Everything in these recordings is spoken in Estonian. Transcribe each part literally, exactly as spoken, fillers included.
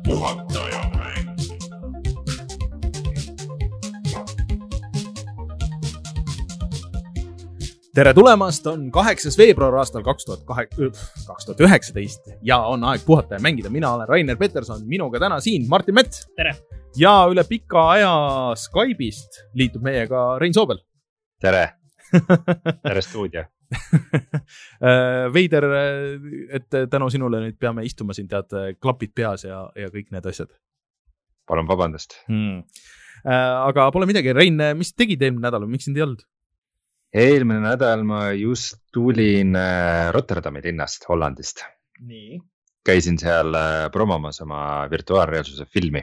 puhataja mäng. Tere tulemast, on kaheksas veebruar aastal kaks tuhat üheksateist ja on aeg puhata ja mängida. Mina olen Rainer Peterson, minuga täna siin Martin Mets. Tere! Ja üle pika aja Skype'ist liitub meiega Rein Soobel. Tere! Tere stuudio! Veider, et tänu sinule nüüd peame istuma siin, tead, klapid peas ja, ja kõik need asjad. Palun vabandust. Hmm. Aga pole midagi. Rein, mis tegid eelmine nädal? Miks sind ei olnud? Eelmine nädal ma just tulin Rotterdami linnast, Hollandist. Nii. Käisin seal promomas oma virtuaalreaalsuse filmi.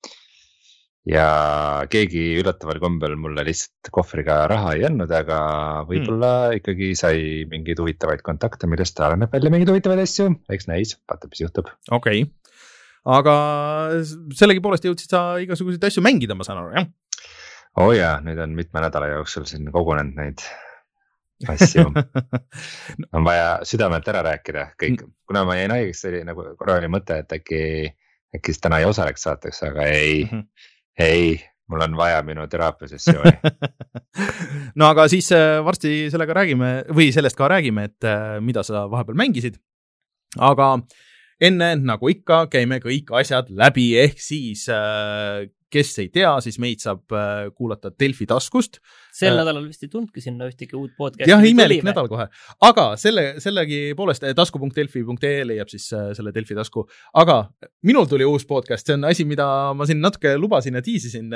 Ja keegi üllataval kombel mulle lihtsalt kohvriga raha ei andnud, aga võib-olla hmm. ikkagi sai mingeid huvitavaid kontakte, millest areneb välja mingeid huvitavaid asju. Eks näis, vaata, mis juhtub. Okei. Okay. Aga sellegi poolest jõudsid sa igasuguseid asju mängida, ma saan aru, jah? Oo jaa, nüüd on mitme nädala jooksul siin kogunenud neid asju. On vaja südamelt ära rääkida kõik. Kuna ma jäin haigeks, oli nagu korra oli mõte, et äkki, äkki täna ei osaleks saateks, aga ei, mm -hmm. ei, mul on vaja minu teraapiasessiooni. No aga siis varsti sellega räägime või sellest ka räägime, et mida sa vahepeal mängisid. Aga enne, nagu ikka, käime kõik asjad läbi, ehk siis kes ei tea, siis meid saab kuulata Delfi taskust. Sel äh, nädalal vist ei tundki sinna ühtegi uut podcasti. Jah, imelik nädal kohe. Aga selle, sellegi poolest tasku punkt delfi punkt ee leiab siis selle Delfi tasku. Aga minul tuli uus podcast, see on asi, mida ma siin natuke lubasin ja tiisisin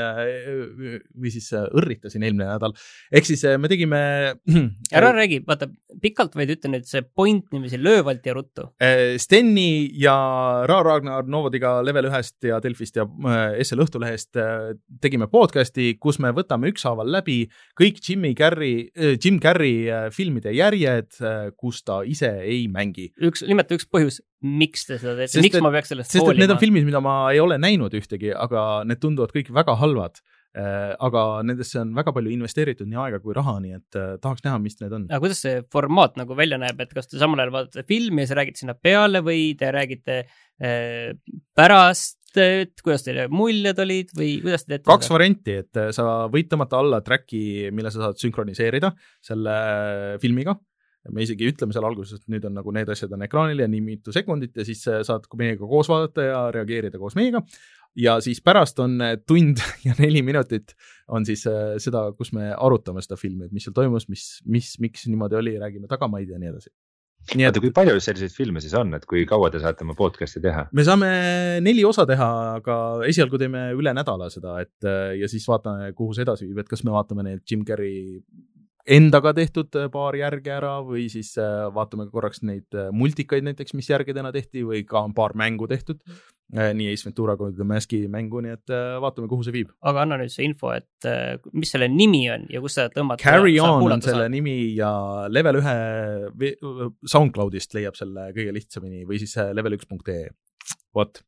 või siis õrritasin eelmine nädal. Ehk siis me tegime... Ära räägi, vaata, pikalt vaid ütle nüüd see point nimesi löövalt ja ruttu. Stenni ja Ra Ragnar Novodiga Level ühest ja Delfist ja S L Õhtulehest tegime podcasti, kus me võtame ükshaaval läbi kõik Jimmy Carrey, Jim Carrey filmide järjed, kus ta ise ei mängi. Üks, nimeta üks põhjus, miks te seda teete, miks et, ma peaks sellest sest, hoolima? Need on filmid, mida ma ei ole näinud ühtegi, aga need tunduvad kõik väga halvad. Aga nendesse on väga palju investeeritud nii aega kui raha, nii et tahaks näha, mis need on. Aga kuidas see formaat nagu välja näeb, et kas te samal ajal vaatate filmi ja sa räägid sinna peale või te räägite äh, pärast, et kuidas teile muljed olid või kuidas te teete? Kaks seda? Varianti, et sa võid tõmmata alla tracki, mille sa saad sünkroniseerida selle filmiga. Me isegi ütleme seal alguses, et nüüd on nagu need asjad on ekraanil ja nii mitu sekundit ja siis saad meiega koos vaadata ja reageerida koos meiega. Ja siis pärast on tund ja neli minutit on siis seda, kus me arutame seda filmi, et mis seal toimus, mis, mis, miks niimoodi oli, räägime tagamaid ja nii edasi. Nii et, kui palju selliseid filme siis on, et kui kaua te saate oma podcasti teha? Me saame neli osa teha, aga esialgu teeme üle nädala seda, et ja siis vaatame, kuhu see edasi viib, et kas me vaatame need Jim Carrey endaga tehtud paar järge ära või siis vaatame korraks neid multikaid näiteks, mis järgedena tehti või ka on paar mängu tehtud, nii Ace Ventura kui The Maski mängu, nii et vaatame, kuhu see viib. Aga anna nüüd see info, et mis selle nimi on ja kus sa tõmbad? Carry On on selle saad. Nimi ja Level ühe SoundCloudist leiab selle kõige lihtsamini või siis level üks punkt ee. Vot.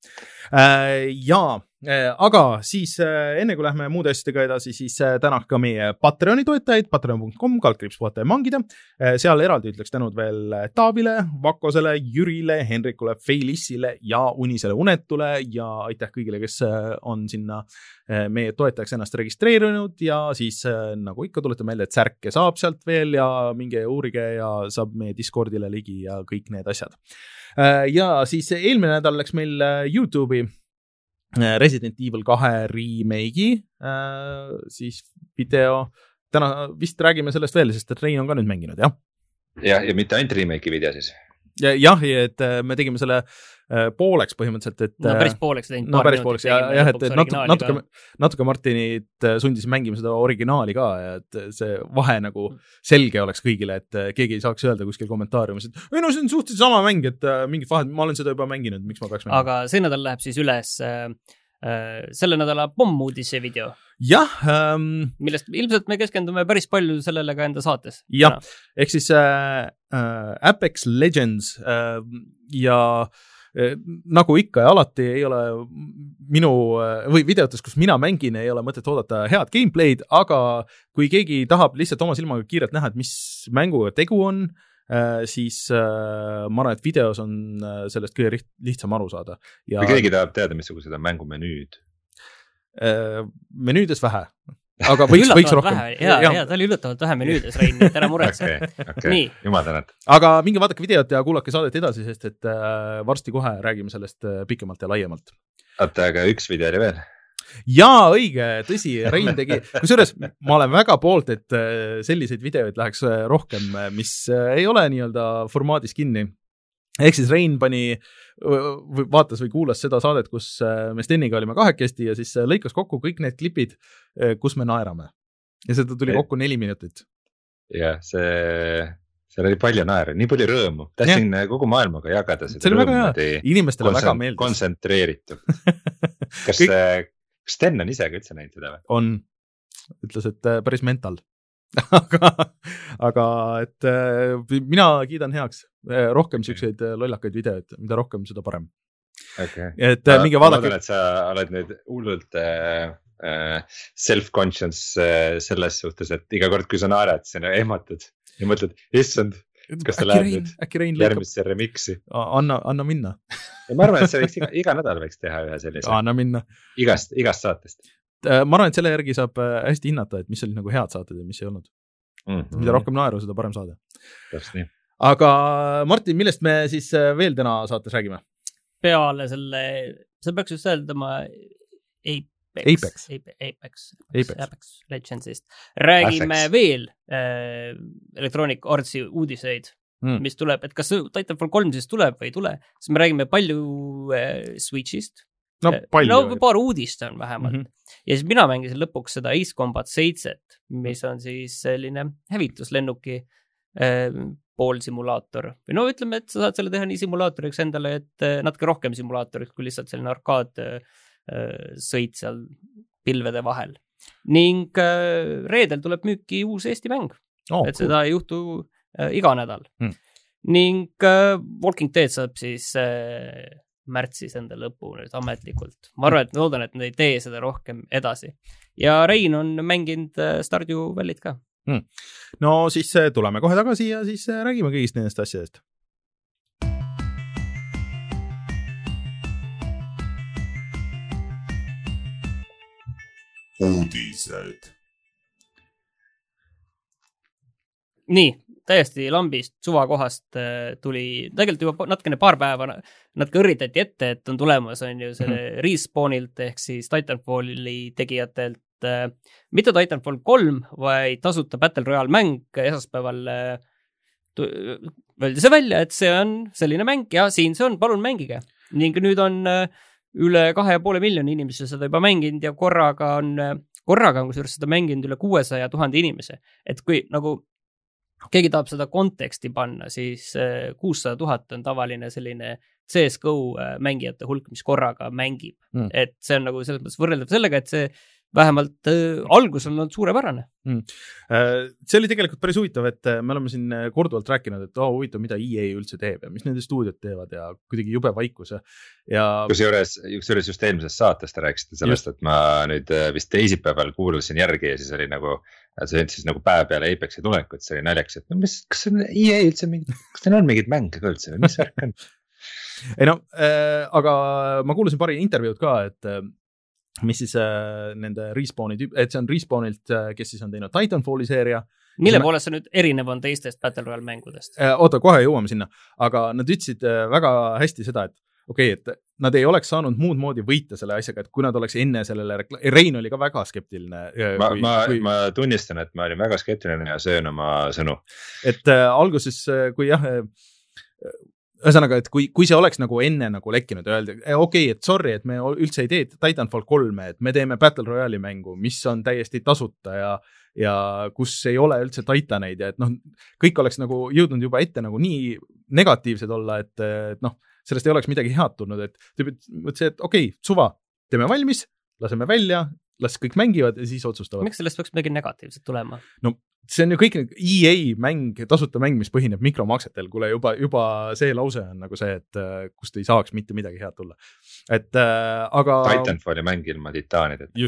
Ja, aga siis enne kui lähme muude asjadega edasi, siis tänak ka meie Patreoni toetajaid, patreon punkt com, kaldkriips puhata ja mangida. Seal eraldi ütleks tänud veel Taavile, Vakosele, Jürile, Henrikule, Feilissile ja Unisele Unetule ja aitäh kõigile, kes on sinna meie toetajaks ennast registreerinud ja siis nagu ikka tuletan meelde, et särke saab sealt veel ja minge uurige ja saab meie Discordile ligi ja kõik need asjad. Ja siis eelmine nädal läks meil YouTube'i Resident Evil kahe remake'i siis video. Täna vist räägime sellest veel, sest et Rein on ka nüüd mänginud, jah? Ja, ja mitte ainult remake'i video siis. Ja, jah, et me tegime selle pooleks põhimõtteliselt, et no päris pooleks teinud no päris pooleks ja, jah, et natuke, natuke, natuke Martinit sundis mängima seda originaali ka ja et see vahe nagu selge oleks kõigile, et keegi ei saaks öelda kuskil kommentaariumis, et ei no see on suhteliselt sama mäng, et mingid vahed, ma olen seda juba mänginud, miks ma peaks mängima. Aga see nädal läheb siis üles äh, selle nädala pommuudise video. Jah. Ähm, millest ilmselt me keskendume päris palju sellele ka enda saates. Jah, ehk siis äh, äh, Apex Legends äh, ja äh, nagu ikka ja alati ei ole minu äh, või videotes, kus mina mängin, ei ole mõtet oodata head gameplay'd, aga kui keegi tahab lihtsalt oma silmaga kiirelt näha, et mis mänguga tegu on, siis ma arvan, et videos on sellest kõige lihtsam aru saada. Ja või keegi tahab teada, missugused on mängumenüüd? Menüüdes vähe, aga võiks, võiks rohkem. Ja, ja, ja ta oli üllatavalt vähe menüüdes, Rein, et ära muretse. okay, okay. Jumal tänad. Aga minge vaadake videot ja kuulake saadet edasi, sest et varsti kohe räägime sellest pikemalt ja laiemalt. Oota, aga üks video oli veel? Jaa, õige, tõsi, Rein tegi, kusjuures ma olen väga poolt, et selliseid videoid läheks rohkem, mis ei ole nii-öelda formaadis kinni. Ehk siis Rein pani, vaatas või kuulas seda saadet, kus me Steniga olime kahekesti ja siis lõikas kokku kõik need klipid, kus me naerame. Ja seda tuli kokku neli minutit. Jah, see... seal oli palju naeru, nii palju rõõmu. Tahtsin ja. kogu maailmaga jagada seda see rõõmu. Inimestele konsen- väga meeldis. Kontsentreeritud. Kas... Kõik... Kas Sten on ise ka üldse näinud seda või? On. Ütles, et päris mental. aga, aga et mina kiidan heaks rohkem siukseid lollakaid videoid, mida rohkem, seda parem. Okay. Et ma, mingi vaadake. Ma loodan, et sa oled nüüd hullult äh, self-conscious äh, selles suhtes, et iga kord, kui sa naerad, siis ehmatad ja mõtled, issand, kas ta läheb nüüd järgmisse remixi. Anna, anna minna. Ja ma arvan, et see võiks iga, iga nädal võiks teha ühe sellise. Anna minna. Igast, igast saatest. Ma arvan, et selle järgi saab hästi hinnata, et mis oli nagu head saated ja mis ei olnud. Mm-hmm. Mida rohkem naeru, seda parem saade. Just nii. Aga Martin, millest me siis veel täna saates räägime? Peale selle, sa peaks just öeldama Apex. Apex. Apex. Apex. Apex Legendsist. Räägime Apex. veel äh, Electronic Artsi uudiseid, mm. mis tuleb, et kas Titanfall kolm siis tuleb või ei tule, siis me räägime palju äh, Switchist. No, palju. No, paar uudist on vähemalt. Mm-hmm. Ja siis mina mängisin lõpuks seda Ace Combat seitset, mis on siis selline hävituslennuki äh, poolsimulaator. Või no ütleme, et sa saad selle teha nii simulaatoriks endale, et äh, natuke rohkem simulaatoriks, kui lihtsalt selline arkaad äh, sõit seal pilvede vahel. Ning äh, reedel tuleb müüki uus Eesti mäng. Oh, et cool. Seda ei juhtu äh, iga nädal. Mm. Ning äh, Walking Dead saab siis äh, märtsis enda lõpu nüüd ametlikult. Ma arvan, et loodan, et nad ei tee seda rohkem edasi. Ja Rein on mänginud äh, Stardew Valley't ka. Mm. No siis tuleme kohe tagasi ja siis räägime kõigist nendest asjadest. Uudised. Nii, täiesti lambist suvakohast tuli, tegelikult juba natukene paar päeva natuke õrritati ette, et on tulemas on ju selle mm-hmm. Respawnilt ehk siis Titanfalli tegijatelt äh, mitte Titanfall kolm, vaid tasuta Battle Royale mäng esaspäeval äh, öeldi see välja, et see on selline mäng ja siin see on, palun mängige. Ning nüüd on äh, üle kahe ja poole miljoni inimese seda juba mänginud ja korraga on, korraga on kusjuures seda mänginud üle kuuesaja tuhande inimese. Et kui nagu keegi tahab seda konteksti panna, siis kuussada tuhat on tavaline selline C S G O mängijate hulk, mis korraga mängib. Mm. Et see on nagu selles mõttes võrreldav sellega, et see vähemalt äh, algus on olnud suurepärane. Mm. See oli tegelikult päris huvitav, et me oleme siin korduvalt rääkinud, et oh, huvitav, mida E A üldse teeb ja mis nende stuudiod teevad ja kuidagi jube vaikus. Ja... Kusjuures, kusjuures just eelmises saates te rääkisite sellest, just. Et ma nüüd vist teisipäeval kuulasin järgi ja siis oli nagu, see oli siis nagu päev peale Apexi tulekut, see oli naljaks, et no, mis, kas on E A üldse mingi, kas teil on mingid mänge ka üldse või mis värk on? Ei no, äh, aga ma kuulasin paari intervjuud ka, et äh, mis siis äh, nende Respawni tüüp, et see on Respawnilt, äh, kes siis on teinud Titanfalli seeria. Mille ma... poolest see nüüd erinev on teistest Battle Royale mängudest? Äh, oota, kohe jõuame sinna, aga nad ütlesid äh, väga hästi seda, et okei, okay, et nad ei oleks saanud muud moodi võita selle asjaga, et kui nad oleks enne sellele, rekla... Rein oli ka väga skeptiline. Ma, kui, ma, kui... ma tunnistan, et ma olin väga skeptiline ja söön oma sõnu. Et äh, alguses, kui jah, äh, ühesõnaga, et kui, kui see oleks nagu enne nagu lekkinud ja öelda, okei, okay, et sorry, et me üldse ei tee Titanfall kolme, et me teeme Battle Royale'i mängu, mis on täiesti tasuta ja, ja kus ei ole üldse Titaneid ja et noh, kõik oleks nagu jõudnud juba ette nagu nii negatiivsed olla, et, et noh, sellest ei oleks midagi head tulnud, et mõtlesin, et okei, okay, suva, teeme valmis, laseme välja, las kõik mängivad ja siis otsustavad. Miks sellest peaks midagi negatiivset tulema? No see on ju kõik E A mäng, tasuta mäng, mis põhineb mikromaksetel, kuule juba, juba see lause on nagu see, et kust ei saaks mitte midagi head tulla. Et äh, aga... Titanfalli mäng ilma titaanid. Just.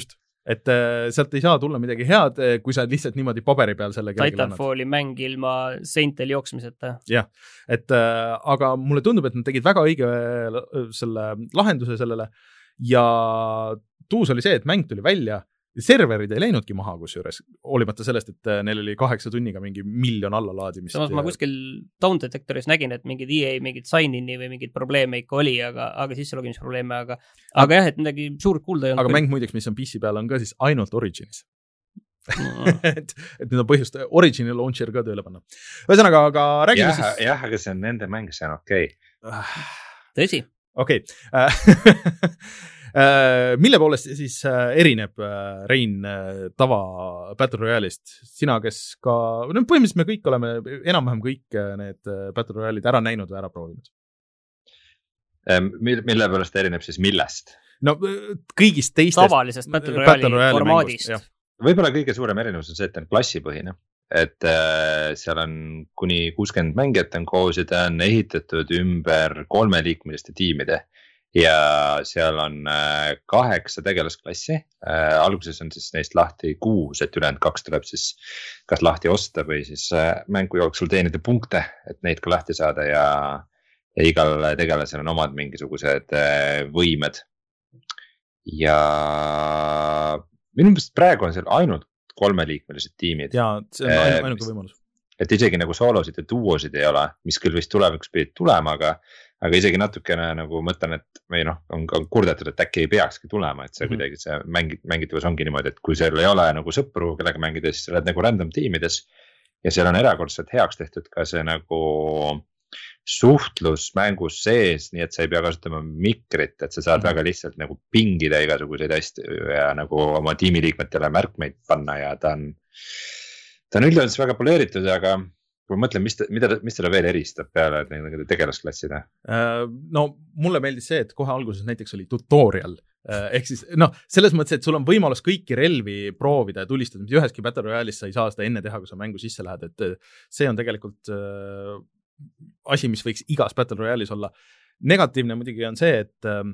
et äh, sealt ei saa tulla midagi head, kui sa lihtsalt niimoodi paberi peal selle Titanfalli mäng ilma seintel jooksmiseta. Jah, et äh, aga mulle tundub, et nad tegid väga õige selle lahenduse sellele ja tuus oli see, et mäng tuli välja, serverid ei läinudki maha kusjuures, hoolimata sellest, et neil oli kaheksa tunniga mingi miljon allalaadimist. Samas ma kuskil Down Detectoris nägin, et mingid E A mingid sign-in'i või mingid probleeme ikka oli, aga, aga sisselogimisprobleeme, aga, aga jah, et midagi suurt kuulda ei olnud. Aga mäng muideks, mis on P C peal, on ka siis ainult Originis. Mm. et, et nüüd on põhjust Origini launcher ka tööle panna. Ühesõnaga, aga räägime jah, siis... Jah, aga see on nende mäng, see on okei. Okay. Tõsi. Okei. Okay. Mille poolest siis erineb Rein tava Battle Royale'ist? Sina, kes ka, no põhimõtteliselt me kõik oleme, enam-vähem kõik need Battle Royale'id ära näinud või ära proovinud. Mille poolest erineb siis millest? No kõigist teistest tavalisest Battle Royale'i, Battle Royale formaadist. Mängust, võib-olla kõige suurem erinevus on see, et on klassipõhine. Et äh, seal on kuni kuuskümmend mängijat on koos ja ta on ehitatud ümber kolmeliikmeliste tiimide. Ja seal on kaheksa tegelasklassi, alguses on siis neist lahti kuus, et ülejäänud kaks tuleb siis kas lahti osta või siis mängu jooksul teenida punkte, et neid ka lahti saada ja, ja igal tegelasel on omad mingisugused võimed. Ja minu meelest praegu on seal ainult kolmeliikmelised tiimid. Ja see on ainuke võimalus. Et isegi nagu soolosid ja duosid ei ole, mis küll vist tulevikus pidid tulema, aga aga isegi natukene nagu mõtlen, et või noh, on, on kurdetud, et äkki ei peakski tulema, et see mm-hmm. kuidagi see mängit, mängitavus ongi niimoodi, et kui seal ei ole nagu sõpru, kellega mängida, siis sa oled nagu random tiimides ja seal on erakordselt heaks tehtud ka see nagu suhtlus mängus sees, nii et sa ei pea kasutama mikrit, et sa saad mm-hmm. väga lihtsalt nagu pingida igasuguseid hästi ja nagu oma tiimiliikmetele märkmeid panna ja ta on, ta on üldjoontes väga poleeritud, aga kui mõtlen, mis, ta, mida, mis teda veel eristab peale tegelasklasside? No mulle meeldis see, et kohe alguses näiteks oli tutorial. Ehk siis, noh, selles mõttes, et sul on võimalus kõiki relvi proovida ja tulistada, mis üheski Battle Royale'is sa ei saa seda enne teha, kui sa mängu sisse lähed, et see on tegelikult äh, asi, mis võiks igas Battle Royale'is olla. Negatiivne muidugi on see, et äh,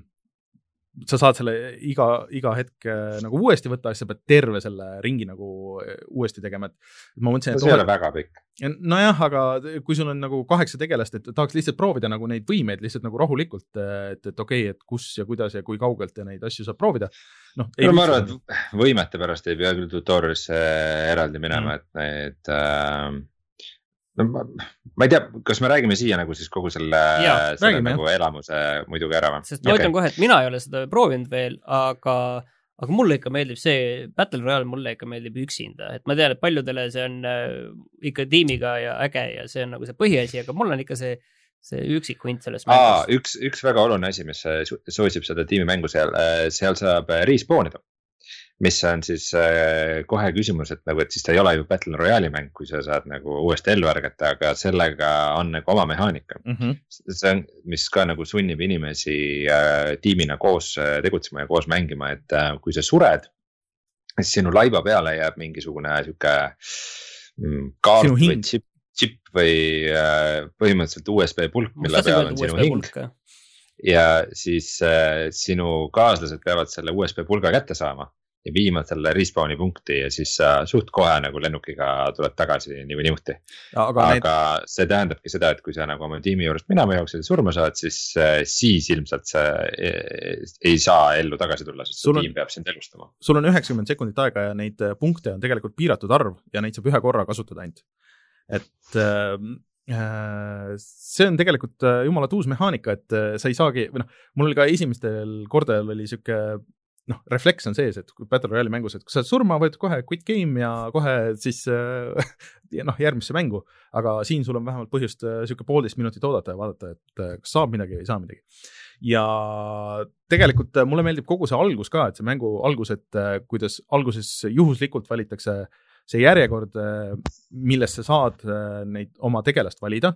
sa saad selle iga, iga hetk nagu uuesti võtta, siis sa pead terve selle ringi nagu uuesti tegema, et ma mõtlesin, et no see ei ole väga pikk. Nojah, aga kui sul on nagu kaheksa tegelast, et tahaks lihtsalt proovida nagu neid võimeid lihtsalt nagu rahulikult, et, et okei, et kus ja kuidas ja kui kaugelt ja neid asju saab proovida. No, no ma arvan, et võimete pärast ei pea küll tutorialisse eraldi minema, mm. et need... Äh... No, ma, ma ei tea, kas me räägime siia nagu siis kogu selle, ja, selle räägime, nagu elamuse muidugi ära. Sest ma okay. ütlen kohe, et mina ei ole seda proovinud veel, aga, aga mulle ikka meeldib see Battle Royale, mulle ikka meeldib üksinda, et ma tean, et paljudele see on ikka tiimiga ja äge ja see on nagu see põhiasi, aga mul on ikka see, see üksikuint selles mängus. Aa, üks, üks väga oluline asi, mis soosib seda tiimimängu seal, seal saab respawnida. Mis on siis äh, kohe küsimus, et nagu, et siis ta ei ole ju Battle Royale'i mäng, kui sa saad nagu uuesti ellu ärgata, aga sellega on nagu oma mehaanika. Mm-hmm. See on, mis ka nagu sunnib inimesi äh, tiimina koos äh, tegutsema ja koos mängima, et äh, kui sa sured, siis sinu laiba peale jääb mingisugune siuke mm, kaart või chip, chip või äh, põhimõtteliselt U S B pulk, mille peal on sinu hing. Pulk. Ja siis äh, sinu kaaslased peavad selle U S B pulga kätte saama. Ja viima selle respawni punkti ja siis uh, suht kohe nagu lennukiga tuleb tagasi nii või niimoodi. Aga, aga need... see tähendabki seda, et kui sa nagu oma tiimi juurest minema jooksid ja surma saad, siis, uh, siis ilmselt sa ei, ei saa ellu tagasi tulla, sest on, tiim peab sind elustama. Sul on üheksakümmend sekundit aega ja neid punkte on tegelikult piiratud arv ja neid saab ühe korra kasutada ainult. Et uh, see on tegelikult jumala tuus mehaanika, et sa ei saagi, või noh, mul oli ka esimestel kordadel oli siuke noh, refleks on sees, et kui Battle Royale'i mängus, et kui sa surma võid kohe quit game ja kohe siis ja noh, järgmisse mängu, aga siin sul on vähemalt põhjust siuke poolteist minutit oodata ja vaadata, et kas saab midagi või ei saa midagi. Ja tegelikult mulle meeldib kogu see algus ka, et see mängu algus, et kuidas alguses juhuslikult valitakse see järjekord, millest sa saad neid oma tegelast valida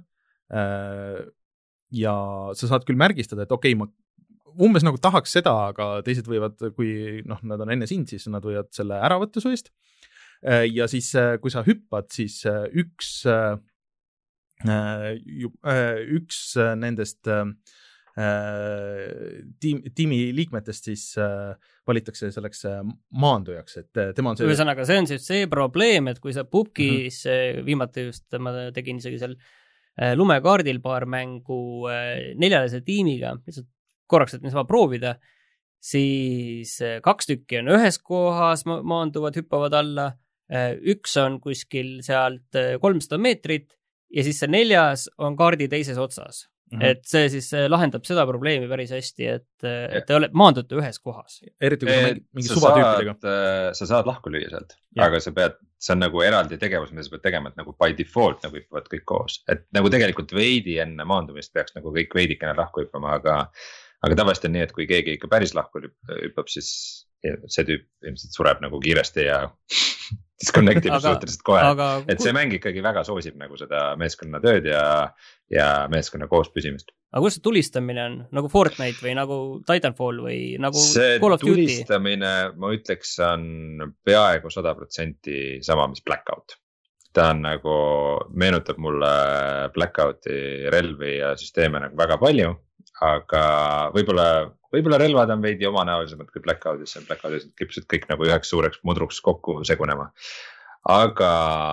ja sa saad küll märgistada, et okei, ma umbes nagu tahaks seda, aga teised võivad, kui noh, nad on enne sind, siis nad võivad selle ära võtta su eest. Ja siis, kui sa hüppad, siis üks, üks nendest tiim, tiimi liikmetest siis valitakse selleks maandujaks, et tema on see... Ühesõnaga, see on siis see probleem, et kui sa pubkis mm-hmm. viimati just ma tegin isegi seal lumekaardil paar mängu neljalise tiimiga, lihtsalt korraks, et niisama proovida, siis kaks tükki on ühes kohas, maanduvad, hüppavad alla, üks on kuskil sealt kolmsada meetrit ja siis see neljas on kaardi teises otsas. Mm-hmm. Et see siis lahendab seda probleemi päris hästi, et, et te olete maandute ühes kohas. Eriti kui mingi, mingi suvatüüpidega. Sa saad lahku lüüa sealt, ja. Aga sa pead, see on nagu eraldi tegevus, mida sa pead tegema, et nagu by default nagu hüppavad kõik koos. Et nagu tegelikult veidi enne maandumist peaks nagu kõik veidikene lahku hüppama, aga, aga tavaliselt on nii, et kui keegi ikka päris lahku hüppab, siis see tüüp ilmselt sureb nagu kiiresti ja disconnectib suhteliselt kohe, aga... et see mäng ikkagi väga soosib nagu seda meeskonna tööd ja, ja meeskonna koos püsimist. Aga kus see tulistamine on? Nagu Fortnite või nagu Titanfall või nagu see Call of Duty? See tulistamine, ma ütleks, on peaaegu sada protsenti sama, mis Blackout. Ta on nagu, meenutab mulle Blackouti relvi ja süsteeme nagu väga palju, aga võib-olla Võib-olla relvad on veidi omanäolisemad kui Blackoutis, Blackoutis kipsud kõik nagu üheks suureks mudruks kokku segunema. Aga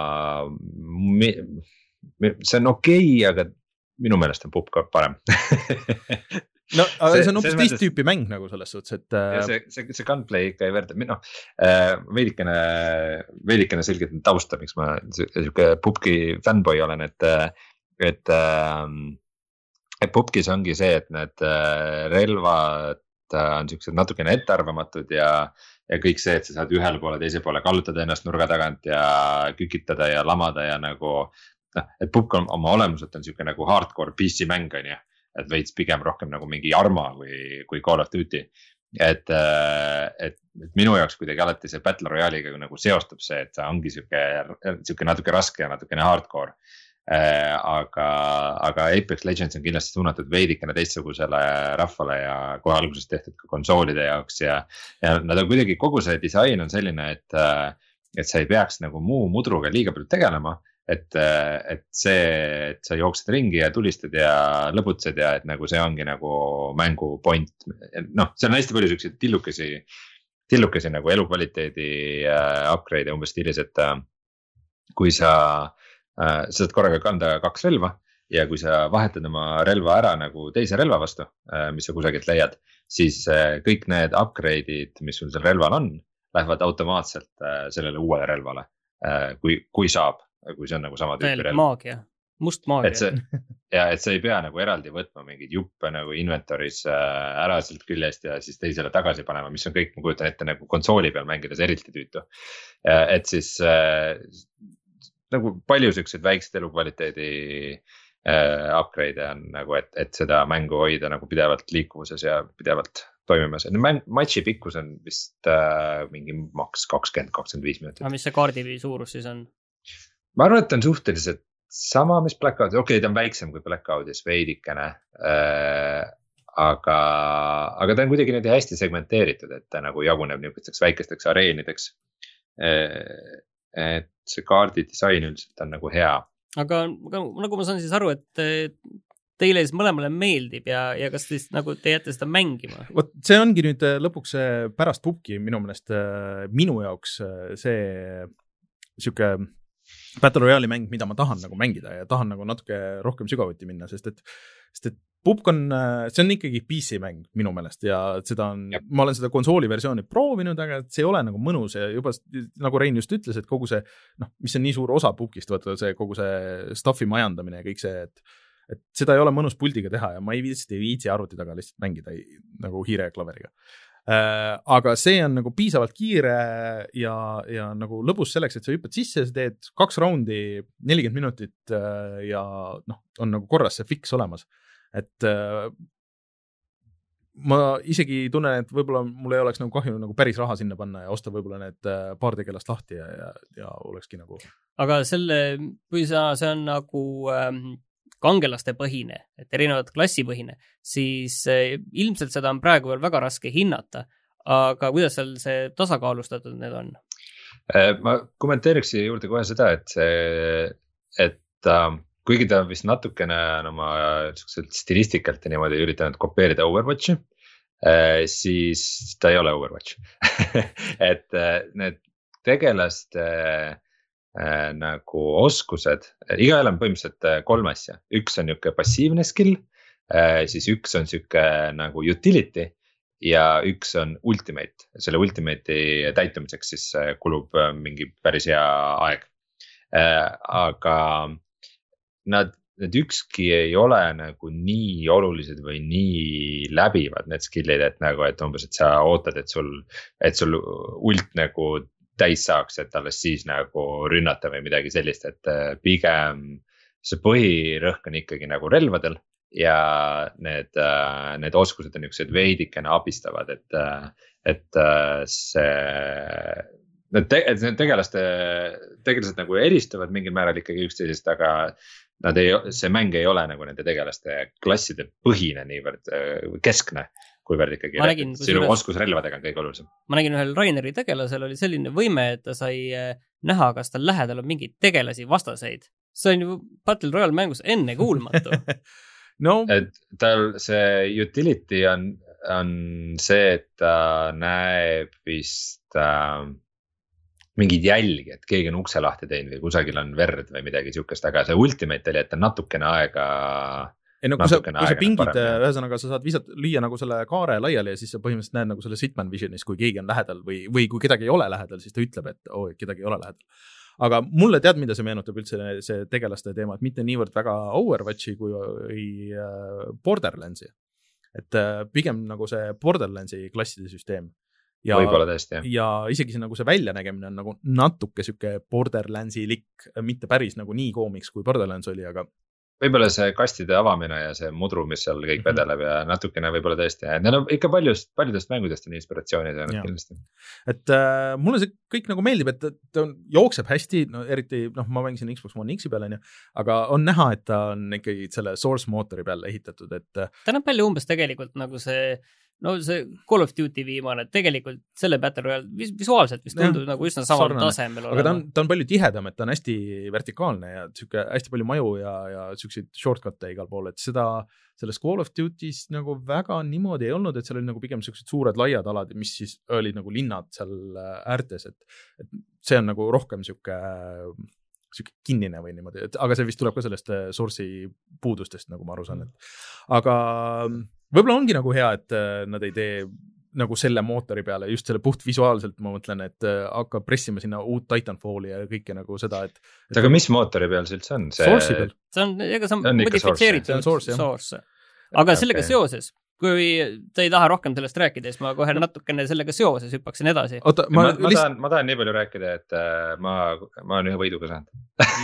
mi, mi, see on okei, okay, aga minu meelest on pubka parem. No, aga see, see on hoopis teist tüüpi mäng nagu selles suhtes, et... Ja see, see, see gunplay ikka ei verda. No, veidikene, veidikene selgelt tausta, miks ma selline pubki fanboy olen, et, et et pubkis ongi see, et need relvad on sellised natukene ettearvamatud ja, ja kõik see, et sa saad ühele poole, teise poole kallutada ennast nurga tagant ja kükitada ja lamada ja nagu, noh, et pubk on oma olemuselt on selline nagu hardcore P C mäng on ja, et veits pigem rohkem nagu mingi Arma või, kui Call of Duty. Et, et, et minu jaoks kuidagi alati see Battle Royale'iga nagu seostub see, et see ongi selline natuke raske ja natukene hardcore. Äh, aga, aga Apex Legends on kindlasti suunatud veidikene teistsugusele rahvale ja kohe algusest tehtud ka konsoolide jaoks ja, ja nad on kuidagi, kogu see disain on selline, et, et sa ei peaks nagu muu mudruga liiga palju tegelema, et, et see, et sa jooksed ringi ja tulistad ja lõbutsed ja et nagu see ongi nagu mängu point, noh, see on hästi palju selliseid tillukesi, tillukesi nagu elukvaliteedi upgrade umbes stiilis, et kui sa sa saad korraga kanda kaks relva ja kui sa vahetad oma relva ära nagu teise relva vastu, mis sa kusagilt leiad, siis kõik need upgrade'id, mis sul seal relval on, lähevad automaatselt sellele uuele relvale, kui, kui saab, kui see on nagu sama tüüpi relv. Maagia, must maagia. Et see, ja et sa ei pea nagu eraldi võtma mingid juppe nagu inventoris ära sealt küljest ja siis teisele tagasi panema, mis on kõik, ma kujutan ette nagu konsooli peal mängides eriti tüütu. Et siis nagu palju selliseid väikseid elukvaliteedi äh, upgrade on nagu, et, et seda mängu hoida nagu pidevalt liikuvuses ja pidevalt toimimas. Matchi pikkus on vist äh, mingi maks kakskümmend kakskümmend viis minutit. Aga mis see kaardi suurus siis on? Ma arvan, et on suhteliselt sama, mis Blackout. Okei, okay, ta on väiksem kui Blackoutis, veidikene. Äh, aga, aga ta on kuidagi nüüd hästi segmenteeritud, et ta nagu jaguneb niisugusteks väikesteks areenideks. Äh, et see kaardi disain üldiselt on nagu hea. Aga, aga nagu ma saan siis aru, et teile siis mõlemale meeldib ja, ja kas siis nagu te jätte seda mängima? Võt, see ongi nüüd lõpuks pärast pubki minu meelest minu jaoks see siuke Battle Royale'i mäng, mida ma tahan nagu mängida ja tahan nagu natuke rohkem sügavuti minna, sest et, sest et pubk on, see on ikkagi P C mäng minu meelest ja seda on, Jep. ma olen seda konsooli versiooni proovinud, aga see ei ole nagu mõnus ja juba nagu Rein just ütles, et kogu see, noh, mis on nii suur osa pubkist, võtta see kogu see stuffi majandamine ja kõik see, et, et seda ei ole mõnus puldiga teha ja ma ei viitsi, ei viitsi arvuti taga lihtsalt mängida nagu hiire ja klaveriga. Äh, aga see on nagu piisavalt kiire ja, ja nagu lõbus selleks, et sa hüppad sisse, sa teed kaks raundi, nelikümmend minutit äh, ja noh, on nagu korras see fix olemas. Et äh, ma isegi tunnen, et võib-olla mul ei oleks nagu kahju nagu päris raha sinna panna ja osta võib-olla need äh, paar tegelast lahti ja, ja, ja olekski nagu. Aga selle, kui sa, see on nagu ähm, kangelaste põhine, et erinevad klassipõhine, siis äh, ilmselt seda on praegu veel väga raske hinnata, aga kuidas seal see tasakaalustatud need on? Ma kommenteeriks juurde kohe seda, et see, et äh, kuigi ta vist natukene on oma stilistikalt ja niimoodi üritanud kopeerida Overwatchi, siis ta ei ole Overwatch et need tegelaste nagu oskused, igaühel on põhimõtteliselt kolm asja, üks on niisugune passiivne skill, siis üks on sihuke nagu utility ja üks on ultimate. Selle ultimate'i täitumiseks siis kulub mingi päris hea aeg. Aga nad, need ükski ei ole nagu nii olulised või nii läbivad need skill'id, et nagu, et umbes, et sa ootad, et sul, et sul ult nagu täis saaks, et alles siis nagu rünnata või midagi sellist, et pigem see põhirõhk on ikkagi nagu relvadel. Ja need, need oskused on niisugused veidikene abistavad, et, et see, need, te, need tegelaste, tegelased nagu eristuvad mingil määral ikkagi üksteisest, aga nad ei, see mäng ei ole nagu nende tegelaste klasside põhine niivõrd keskne, kuivõrd ikkagi nägin, sinu üles... oskus relvadega on kõige olulisem. Ma nägin ühel Raineri tegelasel oli selline võime, et ta sai näha, kas tal lähedal on mingeid tegelasi vastaseid. See on ju Battle Royale mängus enne kuulmatu. No. Et tal see utility on, on see, et ta näeb vist äh, mingid jälgi, et keegi on ukse lahti teinud või kusagil on verd või midagi siukest, aga see ultimate oli, et on natukene aega. Ei no, kui sa, kui sa pingid, ühesõnaga sa saad visat, lüüa nagu selle kaare laiali ja siis sa põhimõtteliselt näed nagu selle Sitman Visionis, kui keegi on lähedal või, või kui kedagi ei ole lähedal, siis ta ütleb, et oh, kedagi ei ole lähedal. Aga mulle tead, mida see meenutab üldse see tegelaste teema, et mitte niivõrd väga Overwatchi kui Borderlandsi. Et pigem nagu see Borderlandsi klasside süsteem. Ja, võib-olla tõesti, jah. Ja isegi see, nagu see väljanägemine on nagu natuke süke Borderlandsi-lik, mitte päris nagu nii koomiks kui Borderlands oli, aga võib-olla see kastide avamine ja see mudru, mis seal kõik vedeleb ja natukene võib-olla tõesti. Need on ikka paljust, paljudest mängudest on inspiratsiooni saanud kindlasti. Et äh, mulle see kõik nagu meeldib, et ta on, jookseb hästi, no eriti, noh, ma mängisin Xbox One X-i peal, aga on näha, et ta on ikkagi selle source mootori peal ehitatud. Et... ta näeb palju umbes tegelikult nagu see, no see Call of Duty viimane, tegelikult selle Battle Royale vis visuaalselt vist tundub ja, nagu üsna samal tasemel. Aga ta on, ta on palju tihedam, et ta on hästi vertikaalne ja süke, hästi palju maju ja, ja sükseid shortcut'e igal pool, et seda selles Call of Duty's nagu väga niimoodi ei olnud, et seal oli nagu pigem süksed suured laiad alad, mis siis olid nagu linnad seal äärtes, et, et see on nagu rohkem süke, süke kinnine või niimoodi, et, aga see vist tuleb ka sellest source'i puudustest, nagu ma aru saan, et aga võib-olla ongi nagu hea, et nad ei tee nagu selle mootori peale, just selle puht visuaalselt ma mõtlen, et hakkab pressima sinna uut Titanfalli ja kõike nagu seda, et, et aga mis mootori peal see üldse on? See, peal. see on, ega see on, on modifitseeritud source, source. Aga sellega okay. seoses, kui te ei taha rohkem sellest rääkida, siis ma kohe natukene sellega seoses hüppaksin edasi. Oota, ma, ma, ma, list... tahan, ma tahan nii palju rääkida, et uh, ma, ma olen ühe võiduga saanud.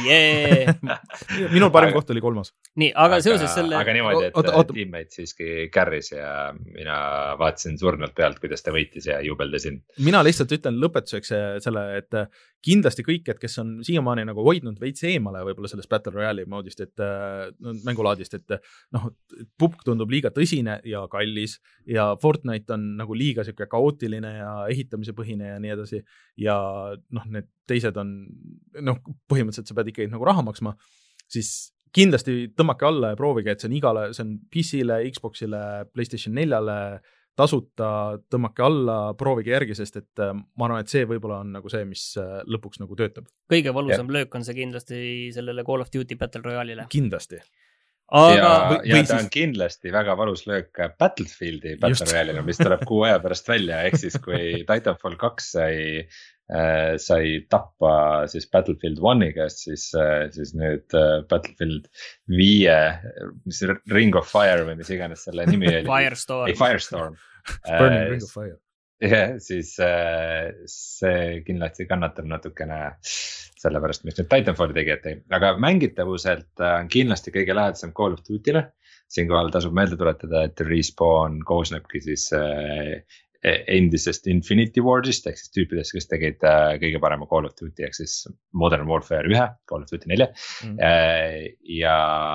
Yeah. Minul parim koht oli kolmas. Nii, aga, aga seoses selle... Aga niimoodi, et oota, oota. Teammate siiski carry's ja mina vaatasin surnult pealt, kuidas ta võitis ja jubeldasin. Mina lihtsalt ütlen lõpetuseks selle, et kindlasti kõik, et kes on siiamaani nagu hoidnud veits eemale võib-olla sellest Battle Royale'i moodist, et no, mängulaadist, et noh, pupk tundub liiga tõsine ja kallis ja Fortnite on nagu liiga siuke kaootiline ja ehitamise põhine ja nii edasi ja noh, need teised on noh, põhimõtteliselt sa pead ikkagi nagu raha maksma, siis kindlasti tõmmake alla ja proovige, et see on igale, see on P C-le, Xboxile, PlayStation neljale tasuta, tõmmake alla, proovige järgi, sest et ma arvan, et see võib-olla on nagu see, mis lõpuks nagu töötab. Kõige valusam ja. Löök on see kindlasti sellele Call of Duty Battle Royale'ile. Kindlasti. Aga... ja, või, ja või ta siis... on kindlasti väga valus löök Battlefieldi Battle Royale'ile, mis tuleb kuu aja pärast välja, ehk siis kui Titanfall kaks sai, äh, sai tappa siis Battlefield one'i käest, siis, äh, siis nüüd äh, Battlefield viie, mis Ring of Fire või mis iganes selle nimi oli. Firestorm. Ei, Firestorm. Burning Ring of Fire. jah, siis äh, see kindlasti kannatab natukene sellepärast, mis nüüd Titanfalli tegijad teeb, aga mängitavuselt on äh, kindlasti kõige lähedasem Call of Duty'le. Siinkohal tasub meelde tuletada, et Respawn koosnebki siis äh, endisest Infinity Wardist, ehk siis tüüpidest, kes tegid äh, kõige parema Call of Duty, ehk siis Modern Warfare üks, Call of Duty neli mm. äh, ja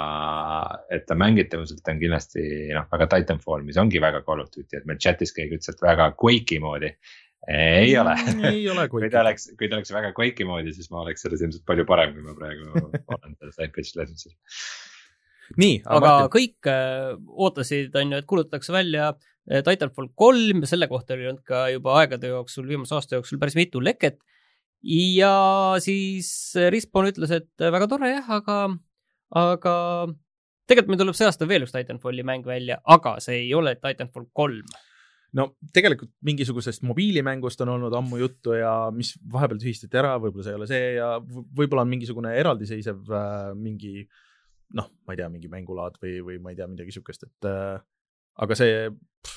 et ta mängitavuselt on kindlasti noh, väga Titanfall, mis ongi väga Call of Duty, et meil chatis keegi ütles, et väga Quake'i moodi ei ole. ei ole kui ta oleks, kui ta oleks väga Quake'i moodi, siis ma oleks selles ilmselt palju parem, kui ma praegu olen selles Edge Legendsil. nii, aga Martin. Kõik äh, ootasid, on ju, et kuulutatakse välja äh, Titanfall kolm ja selle kohta oli olnud ka juba aegade jooksul, viimase aasta jooksul päris mitu leket. Ja siis Respawn ütles, et väga tore jah, aga, aga tegelikult meil tuleb see aasta veel üks Titanfalli mäng välja, aga see ei ole Titanfall kolm. No tegelikult mingisugusest mobiilimängust on olnud ammu juttu ja mis vahepeal tühistati ära, võib-olla see ei ole see ja võib-olla on mingisugune eraldiseisev äh, mingi, noh, ma ei tea, mingi mängulaad või, või ma ei tea, midagi sükest, et äh, aga see, pff,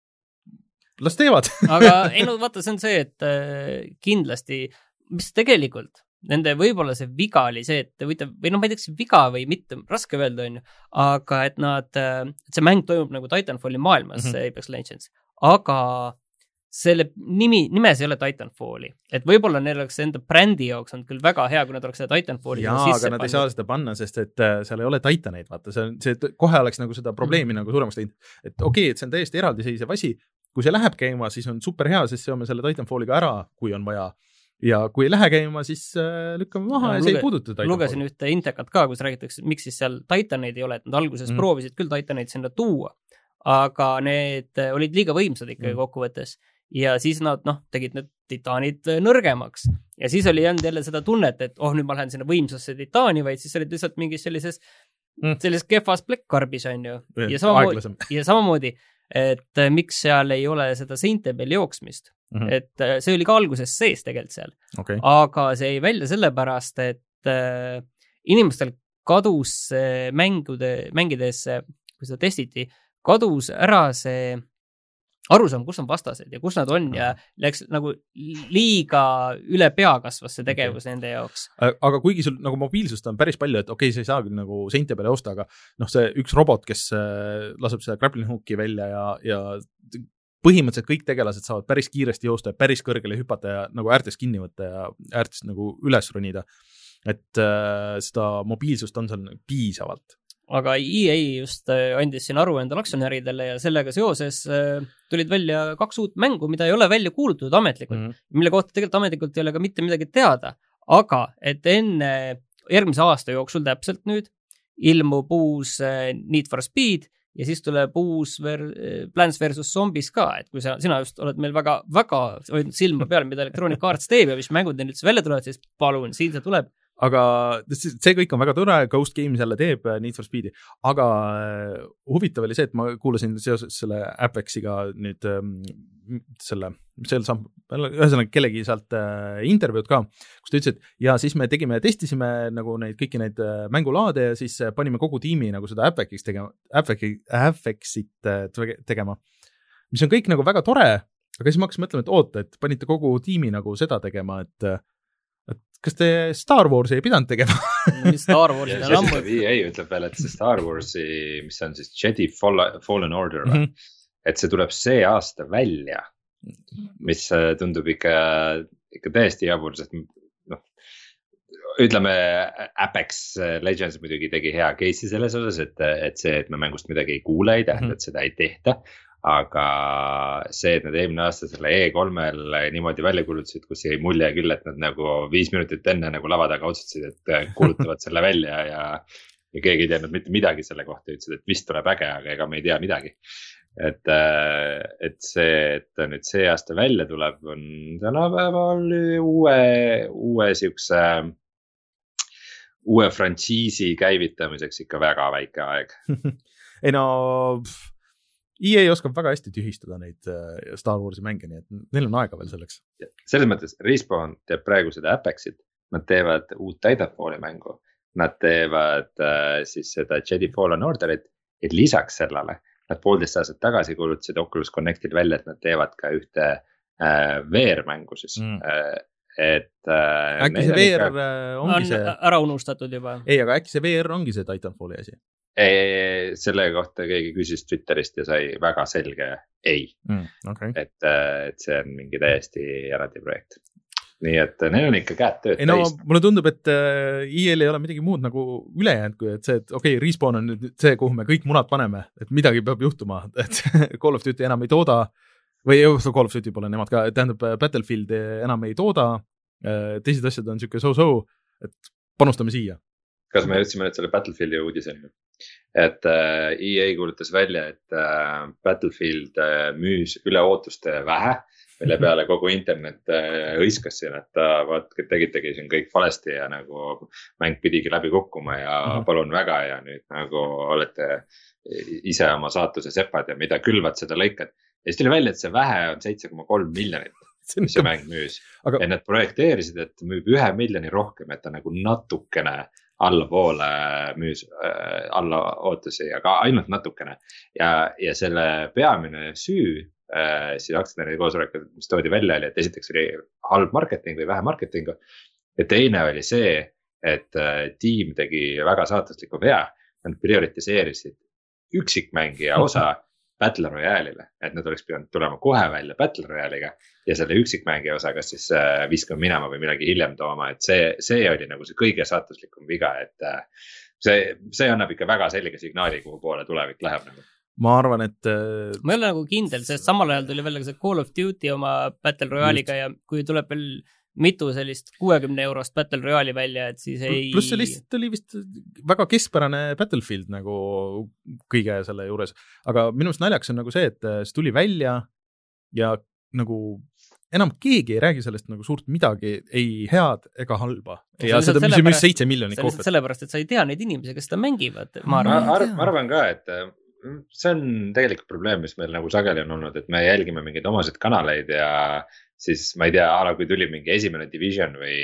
las teevad. aga ei no vaata, see on see, et äh, kindlasti, mis tegelikult nende võib-olla see viga oli see, et võite, või noh, ma ei tea, kas viga või mitte, raske öelda on ju, aga et nad, et see mäng toimub nagu Titanfalli maailmas, mm-hmm. Apex Legends, aga selle nimi, nimes ei ole Titanfalli, et võib-olla neil oleks enda brändi jaoks on küll väga hea, kui nad oleks seda Titanfalli jaa, aga nad pannud. Ei saa seda panna, sest et seal ei ole Titaneid, vaata, see, see kohe oleks nagu seda probleemi mm-hmm. nagu suuremaks teinud, et okei okay,, et see on täiesti eraldiseisev asi, kui see läheb käima, siis on super hea, sest seome selle Titanfalliga ära, kui on vaja. Ja kui ei lähe käima, siis äh, lükkame maha ja, ja see luge, ei puuduta Titanfalli. Lugesin ühte intekat ka, kus räägitakse, miks siis seal Titaneid ei ole, et nad alguses mm. proovisid küll Titaneid sinna tuua, aga need olid liiga võimsad ikkagi mm. kokkuvõttes. Ja siis nad noh, tegid need titaanid nõrgemaks. Ja siis oli jäänud jälle seda tunnet, et oh, nüüd ma lähen sinna võimsasse titaani, vaid siis olid lihtsalt mingis sellises, mm. sellises kehvas plekkarbis on ju. Ja samamoodi, ja samamoodi, et miks seal ei ole seda seinte peal jooksmist. Mm-hmm. Et see oli ka alguses sees tegelikult seal. Okay. Aga see ei välja sellepärast, et äh, inimestel kadus äh, mängude, mängides, kui seda testiti, kadus ära see arusaam, kus on vastased ja kus nad on ja läks nagu liiga üle pea kasvas see tegevus okay. nende jaoks. Aga kuigi sul nagu mobiilsust on päris palju, et okei, okay, sa ei saa küll nagu seinte peale osta, aga noh, see üks robot, kes äh, laseb seda grappling hooki välja ja, ja põhimõtteliselt kõik tegelased saavad päris kiiresti joosta ja päris kõrgele hüpata ja nagu äärtest kinni võtta ja äärtest nagu üles ronida. Et äh, seda mobiilsust on seal piisavalt. Aga E A just andis siin aru endal aktsionäridele ja sellega seoses äh, tulid välja kaks uut mängu, mida ei ole välja kuulutatud ametlikult, mm-hmm. mille kohta tegelikult ametlikult ei ole ka mitte midagi teada. Aga et enne järgmise aasta jooksul täpselt nüüd ilmub uus äh, Need for Speed ja siis tuleb uus ver- Plants versus Zombies ka, et kui sa, sina just oled meil väga, väga hoidnud silma peale, mida Electronic Arts teeb ja mis mängud neil üldse välja tulevad, siis palun, siin see tuleb. Aga see kõik on väga tore, Ghost Games jälle teeb Need for Speedi, aga huvitav oli see, et ma kuulasin seoses selle Apexiga nüüd selle, selle samm, ühesõnaga kellegi sealt intervjuud ka, kus ta ütles, et ja siis me tegime, testisime nagu neid kõiki neid mängulaade ja siis panime kogu tiimi nagu seda Apexit tegema, Apexit tegema, mis on kõik nagu väga tore, aga siis ma hakkasin mõtlema, et oota, et panite kogu tiimi nagu seda tegema, et et kas te Star Warsi ei pidanud tegema? Star Warsi on ammu. E A ütleb veel, et see Star Warsi, mis on siis Jedi Fallen Order, mm-hmm. et see tuleb see aasta välja, mis tundub ikka, ikka täiesti jabur, sest noh, ütleme, Apex Legends muidugi tegi hea case'i selles osas, et, et see, et me mängust midagi ei kuule, ei tähenda, et seda ei tehta. Aga see, et nad eelmine aasta selle E kolmel niimoodi välja kuulutasid, kus jäi mulje küll, et nad nagu viis minutit enne nagu lava taga otsustasid, et kuulutavad selle välja ja, ja keegi ei teadnud mitte midagi selle kohta, ütlesid, et vist tuleb äge, aga ega me ei tea midagi. Et, et see, et nüüd see aasta välja tuleb, on tänapäeval uue, uue siukse, uue frantsiisi käivitamiseks ikka väga väike aeg. ei no... E A oskab väga hästi tühistada neid Star Warsi mänge, nii et neil on aega veel selleks. Selles mõttes Respawn teeb praegu seda Apexit, nad teevad uut Titanfalli mängu, nad teevad äh, siis seda Jedi Fallen Orderit, et lisaks sellele, nad poolteist aastat tagasi kuulutasid Oculus Connectil välja, et nad teevad ka ühte äh, V R-mängu siis. Mm. Äh, et äh, äkki see V R ikka... ongi on see... ära unustatud juba. Ei, aga äkki see V R ongi see Titanfalli asi? Ei, selle kohta keegi küsis Twitterist ja sai väga selge ei. Mm, okay. et, et see on mingi täiesti eraldi projekt. Nii et neil on ikka käed tööd. Ei no, mulle tundub, et E A-l ei ole midagi muud nagu ülejäänud, kui et see, et okei, okay, Respawn on nüüd see, kuhu me kõik munad paneme, et midagi peab juhtuma, et Call of Duty enam ei tooda, või Call of Duty pole nemad ka, tähendab Battlefield enam ei tooda, teised asjad on siuke so-so, et panustame siia. Kas me jõudsime nüüd selle Battlefieldi uudiseni? Et E A kuulutas välja, et Battlefield müüs üle ootuste vähe, mille peale kogu internet hõiskas siin, et vaat, tegitegi siin kõik valesti ja nagu mäng pidigi läbi kukkuma ja mm-hmm. palun väga ja nüüd nagu olete ise oma saatuse sepad ja mida külvad seda lõikad. Ja siis tuli välja, et see vähe on seitse koma kolm miljonit, mis see mäng müüs. Aga... Ja nad projekteerisid, et müüb ühe miljoni rohkem, et ta nagu natukene alla poole müüs äh, alla ootusi, aga ainult natukene. Ja, ja selle peamine süü äh, siis aktsionäri koosolekul, mis toodi välja, oli, et esiteks oli halb marketing või vähe marketingu. Ja teine oli see, et äh, tiim tegi väga saatusliku vea, nad prioritiseerisid üksikmängija osa Battle Royale'ile, et nad oleks pidanud tulema kohe välja Battle Royale'iga ja selle üksikmängija osa, kas siis äh, viskama minema või midagi hiljem tooma, et see, see oli nagu see kõige saatuslikum viga, et äh, see, see annab ikka väga selge signaali, kuhu poole tulevik läheb nagu. Ma arvan, et äh... ma ei ole nagu kindel, sest samal ajal tuli veel see Call of Duty oma Battle Royale'iga ja kui tuleb veel mitu sellist kuuekümne eurost Battle Royale'i välja, et siis ei... Plus see lihtsalt oli vist väga keskpärane Battlefield nagu kõige selle juures. Aga minust naljaks on nagu see, et see tuli välja ja nagu enam keegi ei räägi sellest nagu suurt midagi, ei head ega halba. Ja see seda, mis on müüs seitse miljonit koopiat. Sellepärast, et sa ei tea neid inimesi, kes seda mängivad. Ma arvan, ma, arv, ma arvan ka, et see on tegelikult probleem, mis meil nagu sageli on olnud, et me jälgime mingeid omasid kanaleid ja siis ma ei tea, ala kui tuli mingi esimene Division või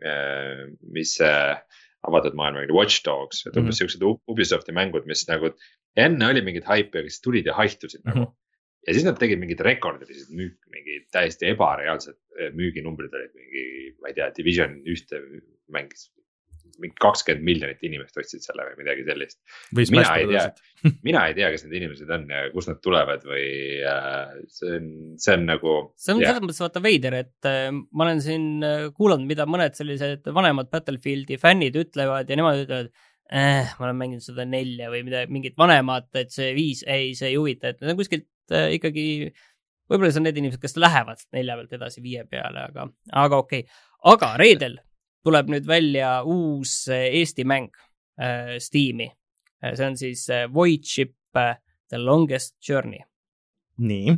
äh, mis äh, avatud maailma, Watch Dogs, et umbes mm-hmm. siuksed Ubisofti mängud, mis nagu enne oli mingid hype, kes tulid ja haihtusid mm-hmm. nagu. Ja siis nad tegid mingid rekordilised müük, mingi täiesti ebareaalsed müüginumbrid olid mingi, ma ei tea, Division ühte mängis mingi kakskümmend miljonit inimest ostsid selle või midagi sellist. Mina ei, tea, mina ei tea, kes need inimesed on ja kus nad tulevad või äh, see, on, see on nagu... See on selles mõttes vaata veider, et äh, ma olen siin kuulanud, mida mõned sellised vanemad Battlefieldi fännid ütlevad ja nemad ütlevad, eh, ma olen mänginud seda nelja või mida, mingit vanemat, et see viis, ei, see ei huvita, et need on kuskilt äh, ikkagi, võib-olla see on need inimesed, kes lähevad nelja pealt edasi viie peale, aga, aga okei. Okay. Aga reedel tuleb nüüd välja uus Eesti mäng äh, Steam'i. See on siis äh, Void Ship äh, The Longest Journey. Nii.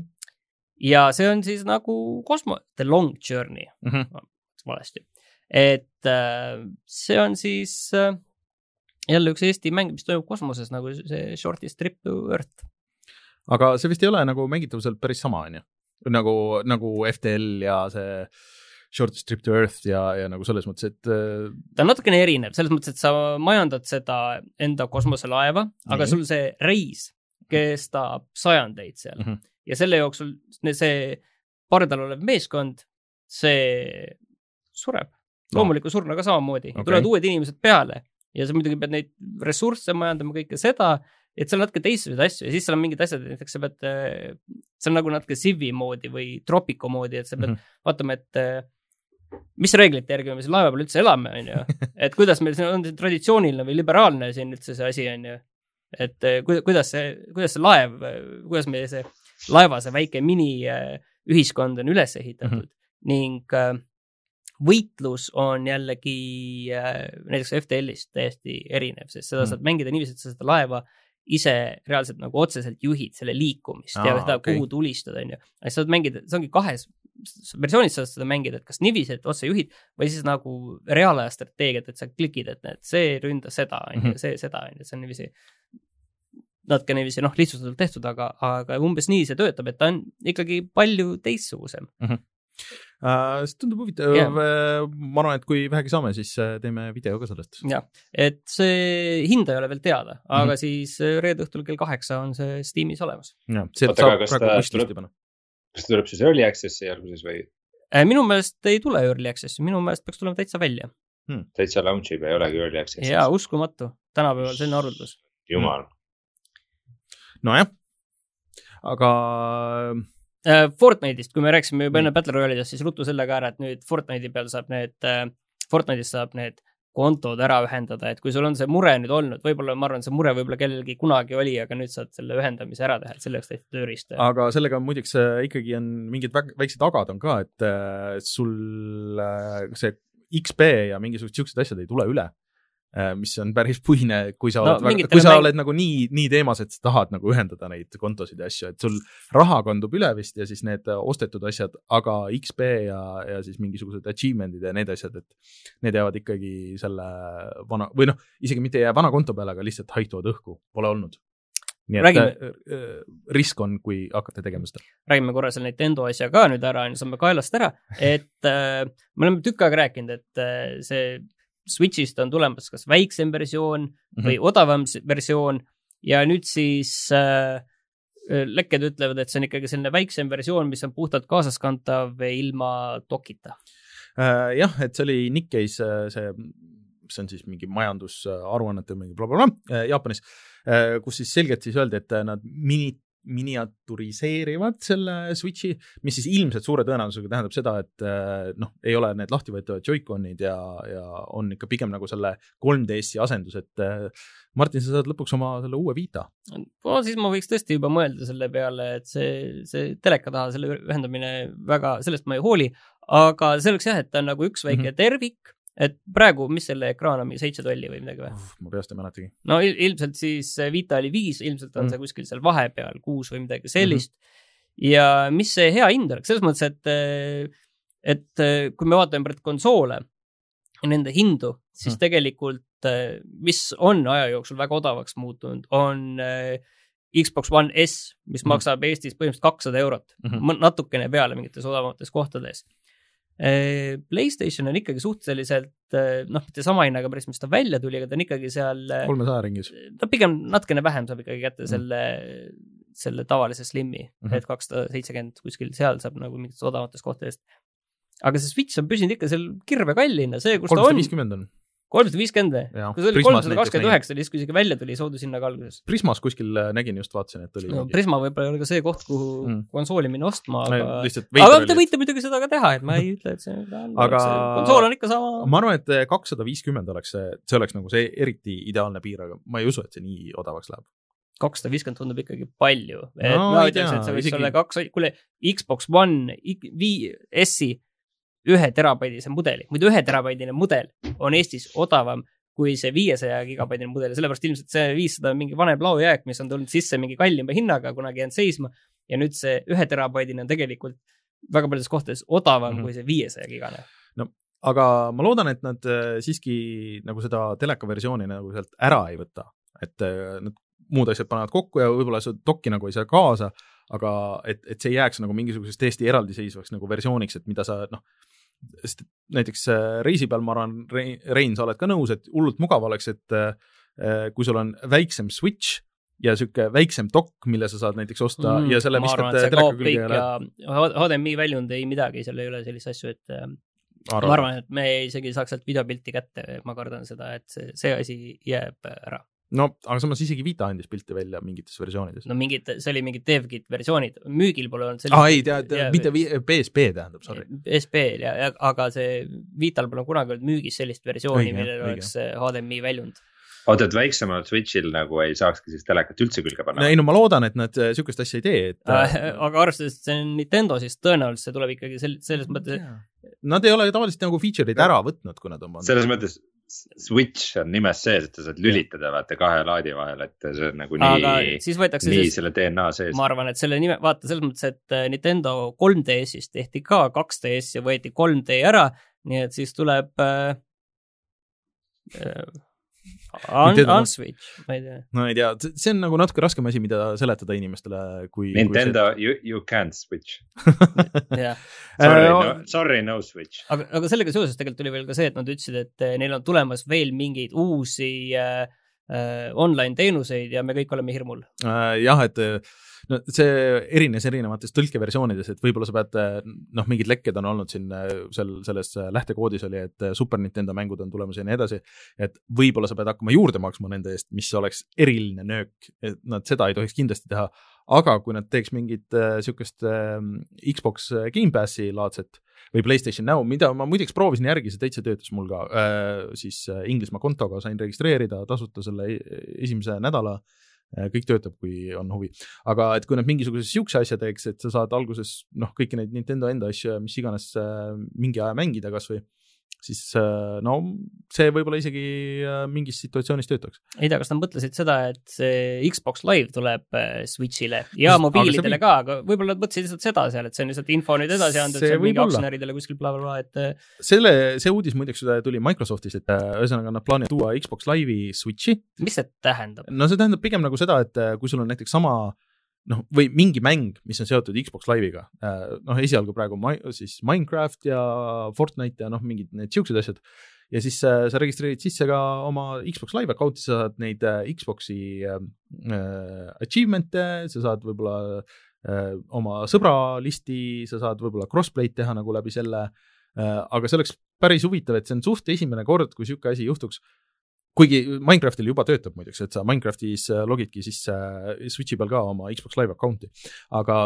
Ja see on siis nagu Cosmo The Long Journey. Mm-hmm. Valesti. Et äh, see on siis äh, jälle üks Eesti mäng, mis toimub kosmoses, nagu see Shortest Trip to Earth. Aga see vist ei ole nagu mängitavuselt päris sama, on ju? Nagu, nagu F T L ja see Shortest Trip to Earth ja, ja nagu selles mõttes, et... Ta on natukene erinev, selles mõttes, et sa majandad seda enda kosmoselaeva, aga sul see reis kestab sajandeid seal. Mm-hmm. Ja selle jooksul see pardal olev meeskond, see sureb. Loomuliku no. surna ka samamoodi. Okay. Tulevad uued inimesed peale ja sa muidugi pead neid ressursse majandama kõike seda, et seal on natuke teised asju ja siis seal on mingid asjad, näiteks sa pead, see on nagu natuke Civi moodi või Tropico moodi, et sa pead mm-hmm. vaatama, et mis reeglite järgi me siin laeva peal üldse elame, on ju. Et kuidas meil on see traditsiooniline või liberaalne siin üldse see asi, on ju. Et kuidas see, kuidas see laev, kuidas meie see laeva, see väike mini ühiskond on üles ehitatud. Mm-hmm. Ning võitlus on jällegi näiteks F T L-ist täiesti erinev, sest seda mm-hmm. saad mängida niiviisi, et sa seda laeva ise reaalselt nagu otseselt juhid selle liikumist Aa, ja seda, okay. kuhu tulistada, on ju. Sa saad mängida, see ongi kahes versioonis saad seda mängida, et kas niiviisi, et otse juhid või siis nagu reaalaja strateegiat, et sa klikid, et need, see ründa seda, on ju, see seda, on ju, see on niiviisi natuke niiviisi, noh, lihtsustatult tehtud, aga, aga umbes nii see töötab, et ta on ikkagi palju teistsugusem. Mm-hmm. Uh, see tundub huvitav yeah. Ma arvan, et kui vähegi saame, siis teeme video ka sellest. Ja, et see hinda ei ole veel teada, aga mm-hmm. siis reede õhtul kell kaheksa on see Steamis olemas. Ja, see Oota, saab praegu kustlist juba. Kas ta tuleb siis early access'i alguses või? Minu meelest ei tule early access'i, minu meelest peaks tulema täitsa välja. Hmm. Täitsa launch ib ei olegi early access'i. Jaa, uskumatu. Tänapäeval selline arvutus. Jumal. No jah, aga... Fortnite'ist, kui me rääksime juba enne Battle Royale'idest, siis ruttu sellega ära, et nüüd Fortnite'i peal saab need, Fortnite'is saab need kontod ära ühendada, et kui sul on see mure nüüd olnud, võib-olla ma arvan, see mure võib-olla kellelgi kunagi oli, aga nüüd saad selle ühendamise ära teha, et selleks tehti tööriist. Aga sellega muideks ikkagi on mingid väiksed agad on ka, et sul see X P ja mingisugused siuksed asjad ei tule üle, mis on päris puhine, kui sa oled, no, väga, kui sa mäng... oled nagu nii, nii teemas, et sa tahad nagu ühendada neid kontosid ja asju, et sul raha kandub üle vist ja siis need ostetud asjad, aga X P ja, ja siis mingisugused achievement'id ja need asjad, et need jäävad ikkagi selle vana, või noh, isegi mitte ei jää vana konto peale, aga lihtsalt haihtuvad õhku, pole olnud. Nii et Räägime. risk on, kui hakkate tegema seda. Räägime korra selle Nintendo asja ka nüüd ära, saame kaelast ära, et äh, me oleme tükk aega rääkinud, et äh, see Switchist on tulemas kas väiksem versioon mm-hmm. või odavam versioon ja nüüd siis äh, lekked ütlevad, et see on ikkagi selline väiksem versioon, mis on puhtalt kaasaskantav ilma dokita. Äh, jah, et see oli Nikkei's see, see on siis mingi majandusaruannete mingi blablabla äh, Jaapanis, äh, kus siis selgelt siis öeldi, et nad mini miniaturiseerivad selle Switchi, mis siis ilmselt suure tõenäosusega tähendab seda, et noh, ei ole need lahtivõetavad Joy-Conid ja, ja on ikka pigem nagu selle kolm D S-i asendus, et Martin, sa saad lõpuks oma selle uue Vita. No, siis ma võiks tõesti juba mõelda selle peale, et see, see teleka taha selle ühendamine väga, sellest ma ei hooli, aga see oleks jah, et ta on nagu üks väike mm-hmm. tervik, et praegu, mis selle ekraan on, seitse tolli või midagi või? Ma peast ei mäletagi. No il- ilmselt siis Vita oli viis, ilmselt on mm. see kuskil seal vahepeal, kuus või midagi sellist. Mm-hmm. Ja mis see hea hind oleks? Selles mõttes, et, et kui me vaatame pärast konsoole ja nende hindu, siis mm. tegelikult, mis on aja jooksul väga odavaks muutunud, on Xbox One S, mis mm. maksab Eestis põhimõtteliselt kakssada eurot. Mm-hmm. Natukene peale mingites odavamates kohtades. PlayStation on ikkagi suhteliselt, noh, mitte sama hinnaga päris, mis ta välja tuli, aga ta on ikkagi seal kolmesaja ringis. Ta pigem natukene vähem saab ikkagi kätte selle, mm. selle tavalise Slimmi, mm-hmm. et kakssada seitsekümmend kuskil seal saab nagu mingites odavates kohtadest. Aga see Switch on püsinud ikka seal kirve kallina, see, kus ta on. kolmsada viiskümmend on. kolmsada viiskümmend või? Kui see oli kolmsada kakskümmend üheksa, siis kui isegi välja tuli soodushinnaga alguses. Prismas kuskil nägin just, vaatasin, et oli. No, Prisma võib-olla oli ka see koht, kuhu mm. konsooli minna ostma, aga, aga te võite muidugi seda ka teha, et ma ei ütle, et see on, aga see konsool on ikka sama. Ma arvan, et kakssada viiskümmend oleks see, see oleks nagu see eriti ideaalne piir, aga ma ei usu, et see nii odavaks läheb. kakssada viiskümmend tundub ikkagi palju. Et no, ma ütleks, et see võiks isegi... olla kaks, kuule, Xbox One S-i ühe terabaidise mudeli. Muidu ühe terabaidine mudel on Eestis odavam kui see viiesaja gigabaidine mudel. Sellepärast ilmselt see viissada on mingi vanem laojääk, mis on tulnud sisse mingi kallima hinnaga, kunagi jäänud seisma. Ja nüüd see ühe terabaidine on tegelikult väga paljudes kohtades odavam mm-hmm. kui see viiesaja gigane. No, aga ma loodan, et nad siiski nagu seda teleka versiooni nagu sealt ära ei võta. Et nad muud asjad panevad kokku ja võib-olla see dokki nagu ei saa kaasa, aga et, et see ei jääks nagu mingisugusest täiesti eraldiseisvaks nagu versiooniks, et mida sa, noh, sest näiteks reisi peal, ma arvan, Rein, sa oled ka nõus, et hullult mugav oleks, et kui sul on väiksem Switch ja süke väiksem dokk, mille sa saad näiteks osta mm, ja selle viskad teleka külge ja H D M I väljund ei midagi, seal ei ole sellist asju, et arvan. ma arvan, et me isegi saaks sealt videopilti kätte, ma kardan seda, et see, see asi jääb ära. No, aga samas isegi Vita andis pilti välja mingites versioonides. No mingid, see oli mingid DevKit versioonid, müügil pole olnud sellist... Ah, ei, tea, tea, mitte P S P tähendab, sorry. P S P, ja, ja, aga see Vital pole kunagi olnud müügis sellist versiooni, millel oleks H D M I väljund. Oot, et väiksemal Switchil nagu ei saakski siis telekat üldse külge panna? No, ei, no ma loodan, et nad sükest asja ei tee. Et... Äh, aga arvestades, et see on Nintendo, siis tõenäoliselt see tuleb ikkagi sel, selles mõttes... Nad ei ole tavaliselt nagu feature'id ära võtnud, kui nad on... Selles mõttes Switch on nimes sees, et sa saad lülitada vaata kahe laadi vahel, et see on nagu aga nii, siis nii siis, selle D N A sees. Ma arvan, et selle nime, vaata selles mõttes, et Nintendo kolm D S-ist tehti ka kaks D S ja võeti kolm D ära, nii et siis tuleb äh, Un, unswitch, ma ei tea. No ei tea, see on nagu natuke raskem asi, mida seletada inimestele kui... Nintendo, kui see... you, you can't switch. yeah. sorry, no, sorry, no switch. Aga, aga sellega seoses tegelikult tuli veel ka see, et nad ütlesid, et neil on tulemas veel mingeid uusi äh, äh, online teenuseid ja me kõik oleme hirmul. Äh, jah, et no, see erines erinevates tõlkeversioonides, et võib-olla sa pead, noh, mingid lekked on olnud siin sel, selles lähtekoodis oli, et Super Nintendo mängud on tulemas ja nii edasi, et võib-olla sa pead hakkama juurde maksma nende eest, mis oleks eriline nöök, et nad seda ei tohiks kindlasti teha, aga kui nad teeks mingit äh, sükest äh, Xbox Game Passi laadset, või PlayStation Now, mida ma muideks proovisin järgi, see täitsa töötas mul ka, siis Inglismaa kontoga sain registreerida tasuta selle esimese nädala, kõik töötab, kui on huvi. Aga et kui nad mingisuguse siukse asja teeks, et sa saad alguses noh, kõiki neid Nintendo enda asju, mis iganes mingi aja mängida kas või, siis no see võib-olla isegi mingis situatsioonis töötaks. Ei tea, kas nad mõtlesid seda, et see Xbox Live tuleb Switchile ja mobiilidele ka, aga võib-olla nad mõtlesid lihtsalt seda seal, et see on lihtsalt info nüüd edasi andnud, et see on mingi aktsionäridele kuskil bla bla bla, et selle, see uudis muideks tuli Microsoftis, et ühesõnaga nad plaanivad tuua Xbox Live'i Switchi. Mis see tähendab? No see tähendab pigem nagu seda, et kui sul on näiteks sama noh, või mingi mäng, mis on seotud Xbox Live'iga, noh, esialgu praegu siis Minecraft ja Fortnite ja noh, mingid need siuksed asjad, ja siis sa registreerid sisse ka oma Xbox Live account'i, sa saad neid Xbox'i äh, achievement'e, sa saad võib-olla äh, oma sõbra listi, sa saad võib-olla crossplay'd teha nagu läbi selle, äh, aga see oleks päris huvitav, et see on suht esimene kord, kui siuke asi juhtuks. Kuigi Minecraftil juba töötab muideks, et sa Minecraftis logidki sisse Switchi peal ka oma Xbox Live account'i, aga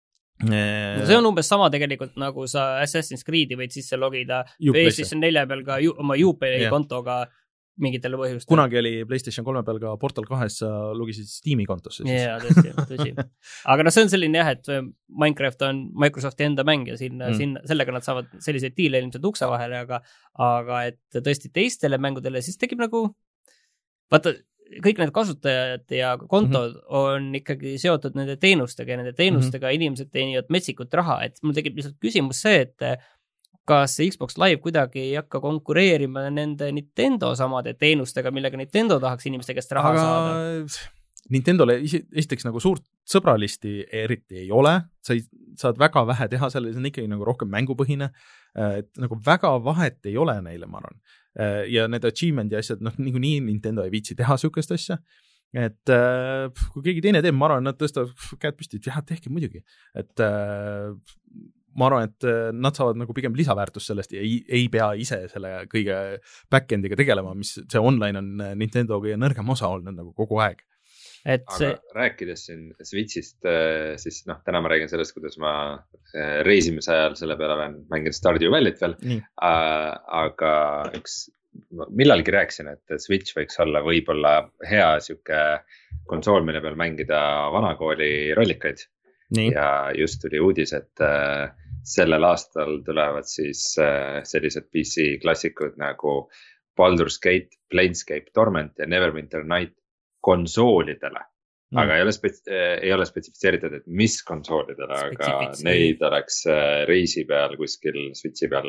no see on umbes sama tegelikult, nagu sa Assassin's Creed'i võid sisse logida PlayStation nelja peal ka ju, oma Uplay yeah. kontoga mingitele põhjustel. Kunagi oli PlayStation kolme peal ka Portal kahes, sa logisid Steam'i kontosse. Jaa, tõsi, tõsi. Aga no see on selline jah, et Minecraft on Microsofti enda mäng ja sinna, mm. sinna, sellega nad saavad selliseid diile ilmselt ukse vahele, aga, aga et tõesti teistele mängudele siis tekib nagu, vaata, kõik need kasutajad ja kontod mm-hmm. on ikkagi seotud nende teenustega ja nende teenustega mm-hmm. inimesed teenivad metsikut raha, et mul tekib lihtsalt küsimus see, et kas Xbox Live kuidagi ei hakka konkureerima nende Nintendo samade teenustega, millega Nintendo tahaks inimeste käest raha aga saada? Nintendole esiteks nagu suurt sõbralisti eriti ei ole, sa ei, saad väga vähe teha selle, see on ikkagi nagu rohkem mängupõhine, et nagu väga vahet ei ole neile, ma arvan. Ja need achievement ja asjad, noh, nagu nii Nintendo ei viitsi teha sükest asja, et äh, kui keegi teine teeb, ma arvan, nad tõstab käed püsti, et jah, tehke muidugi, et äh, ma arvan, et nad saavad nagu pigem lisaväärtust sellest ja ei, ei pea ise selle kõige backendiga tegelema, mis see online on Nintendo kõige nõrgem osa olnud nagu kogu aeg. Et see... Aga rääkides siin Switchist, siis noh, täna ma räägin sellest, kuidas ma reisimise ajal selle peale olen mänginud Stardew Valley't veel, äh, aga üks, millalgi rääkisin, et Switch võiks olla võib-olla hea siuke konsool, mille peal mängida vanakooli rollikaid. Nii. Ja just tuli uudis, et äh, sellel aastal tulevad siis äh, sellised P C klassikud nagu Baldur's Gate, Planescape, Torment ja Neverwinter Night konsoolidele. Mm. Aga ei ole, spets- ei ole spetsifitseeritud, et mis konsoolidele, aga neid oleks äh, reisi peal kuskil Switchi peal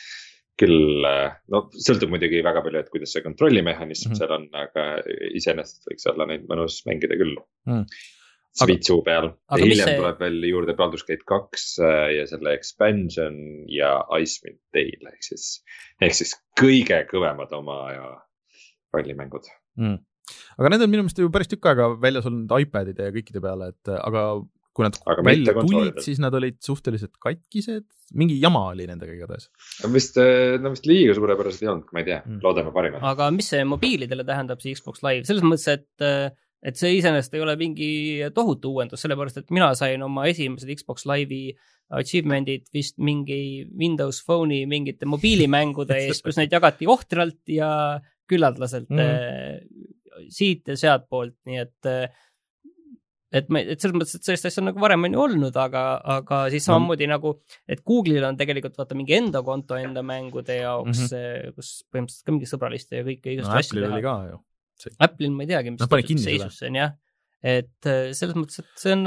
küll, äh, no sõltub muidugi väga palju, et kuidas see kontrollimehhanism mm. seal on, aga iseenesest võiks olla neid mõnus mängida küll. Mm. Switchu peal. Ja hiljem see... tuleb veel juurde Baldur's Gate kaks ja selle expansion ja Icewind Dale, ehk siis, ehk siis kõige kõvemad oma ja rollimängud. Mm. Aga need on minu meelest ju päris tükk aega väljas olnud iPadide ja kõikide peale, et aga kui nad aga välja tulid, siis nad olid suhteliselt katkised, mingi jama oli nendega igatahes. No vist, no vist liiga suurepärased ei olnud, ma ei tea, mm. loodame parimat. Aga mis see mobiilidele tähendab see Xbox Live? Selles mõttes, et et see iseenesest ei ole mingi tohutu uuendus, sellepärast, et mina sain oma esimesed Xbox Live'i achievement'id vist mingi Windows Phone'i mingite mobiilimängude eest, kus neid jagati ohtralt ja küllaldaselt mm. siit ja sealt poolt, nii et et, me, et selles mõttes, et sellest asja on nagu varem on ju olnud, aga, aga siis samamoodi mm. nagu, et Google'il on tegelikult vaata mingi enda konto enda mängude jaoks mm-hmm. kus põhimõtteliselt ka mingi sõbraliste ja kõike igast no, asju teha. Ka, ju. Apple'il ma ei teagi, mis no, seisus see on, jah. Et selles mõttes, et see on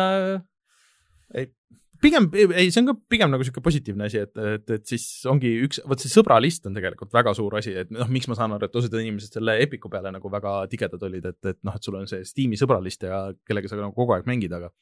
ei, pigem, ei, see on ka pigem nagu siuke positiivne asi, et, et, et siis ongi üks, võt see sõbralist on tegelikult väga suur asi, et noh, miks ma saan aru, et osad inimesed selle Epiku peale nagu väga tigedad olid, et, et noh, et sul on see Steam'i sõbralist ja kellega sa nagu kogu aeg mängid, aga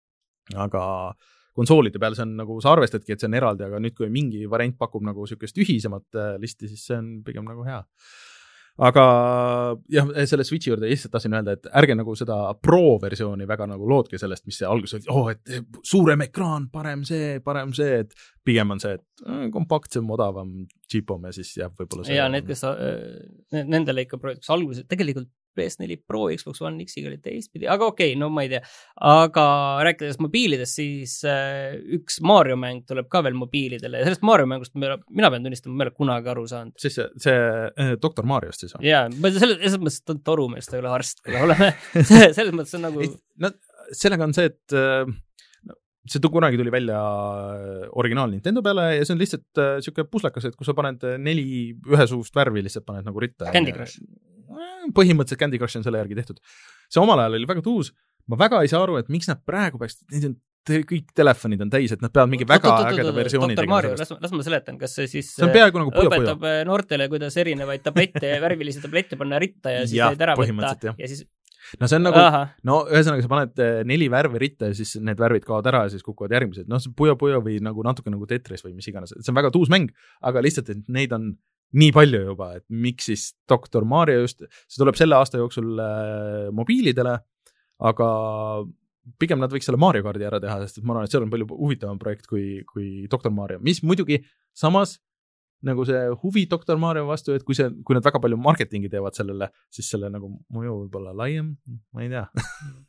aga konsoolide peal see on nagu, sa arvestadki, et see on eraldi, aga nüüd, kui mingi variant pakub nagu siukest ühisemat listi, siis see on pigem nagu hea. Aga jah, selle Switchi juurde lihtsalt tahtsin öelda, et ärge nagu seda pro-versiooni väga nagu loodke sellest, mis see alguses oli, oh, et suurem ekraan, parem see, parem see, et pigem on see, et kompaktsem, odavam, cheapom ja siis jah, võib-olla see. Ja need, kes nendele ikka projektiks alguses, tegelikult P S four Pro, Xbox One X-iga oli teistpidi, aga okei okay,, no ma ei tea. Aga rääkides mobiilidest, siis äh, üks Mario mäng tuleb ka veel mobiilidele ja sellest Mario mängust mina, mina pean tunnistama, ma ei ole kunagi aru saanud. Siis see, see doktor Mariost siis on? Jaa, selles, selles mõttes ta on toru meelest, ta ei ole arst, kui oleme selles mõttes on nagu... No, sellega on see, et see kunagi tuli välja originaal Nintendo peale ja see on lihtsalt äh, siuke puslakas, et kui sa paned neli ühesuust värvi, lihtsalt paned nagu ritta. Candy Crush. Põhimõtteliselt Candy Crush on selle järgi tehtud. See omal ajal oli väga tuus. Ma väga ei saa aru, et miks nad praegu peaks, need on te, kõik telefonid on täis, et nad peavad mingi väga ägeda versiooni doktor Mario, las, las ma seletan, kas see siis see on peaaegu nagu puja, õpetab puja. Noortele, kuidas erinevaid tablette, värvilisi tablette panna ritta ja siis neid ära võtta ja siis no see on nagu, Aha. no ühesõnaga sa paned neli värvi ritta ja siis need värvid kaovad ära ja siis kukuvad järgmised. No see puja-puja või nagu natuke nagu Tetris või mis iganes. See on väga tuus mäng, aga lihtsalt, et neid on nii palju juba, et miks siis doktor Mario just, see tuleb selle aasta jooksul äh, mobiilidele, aga pigem nad võiks selle Mario Kardi ära teha, sest et ma arvan, et see on palju huvitavam projekt kui, kui doktor Mario, mis muidugi samas nagu see huvi doktor Mario vastu, et kui see, kui nad väga palju marketingi teevad sellele, siis selle nagu mõju võib olla laiem, ma ei tea.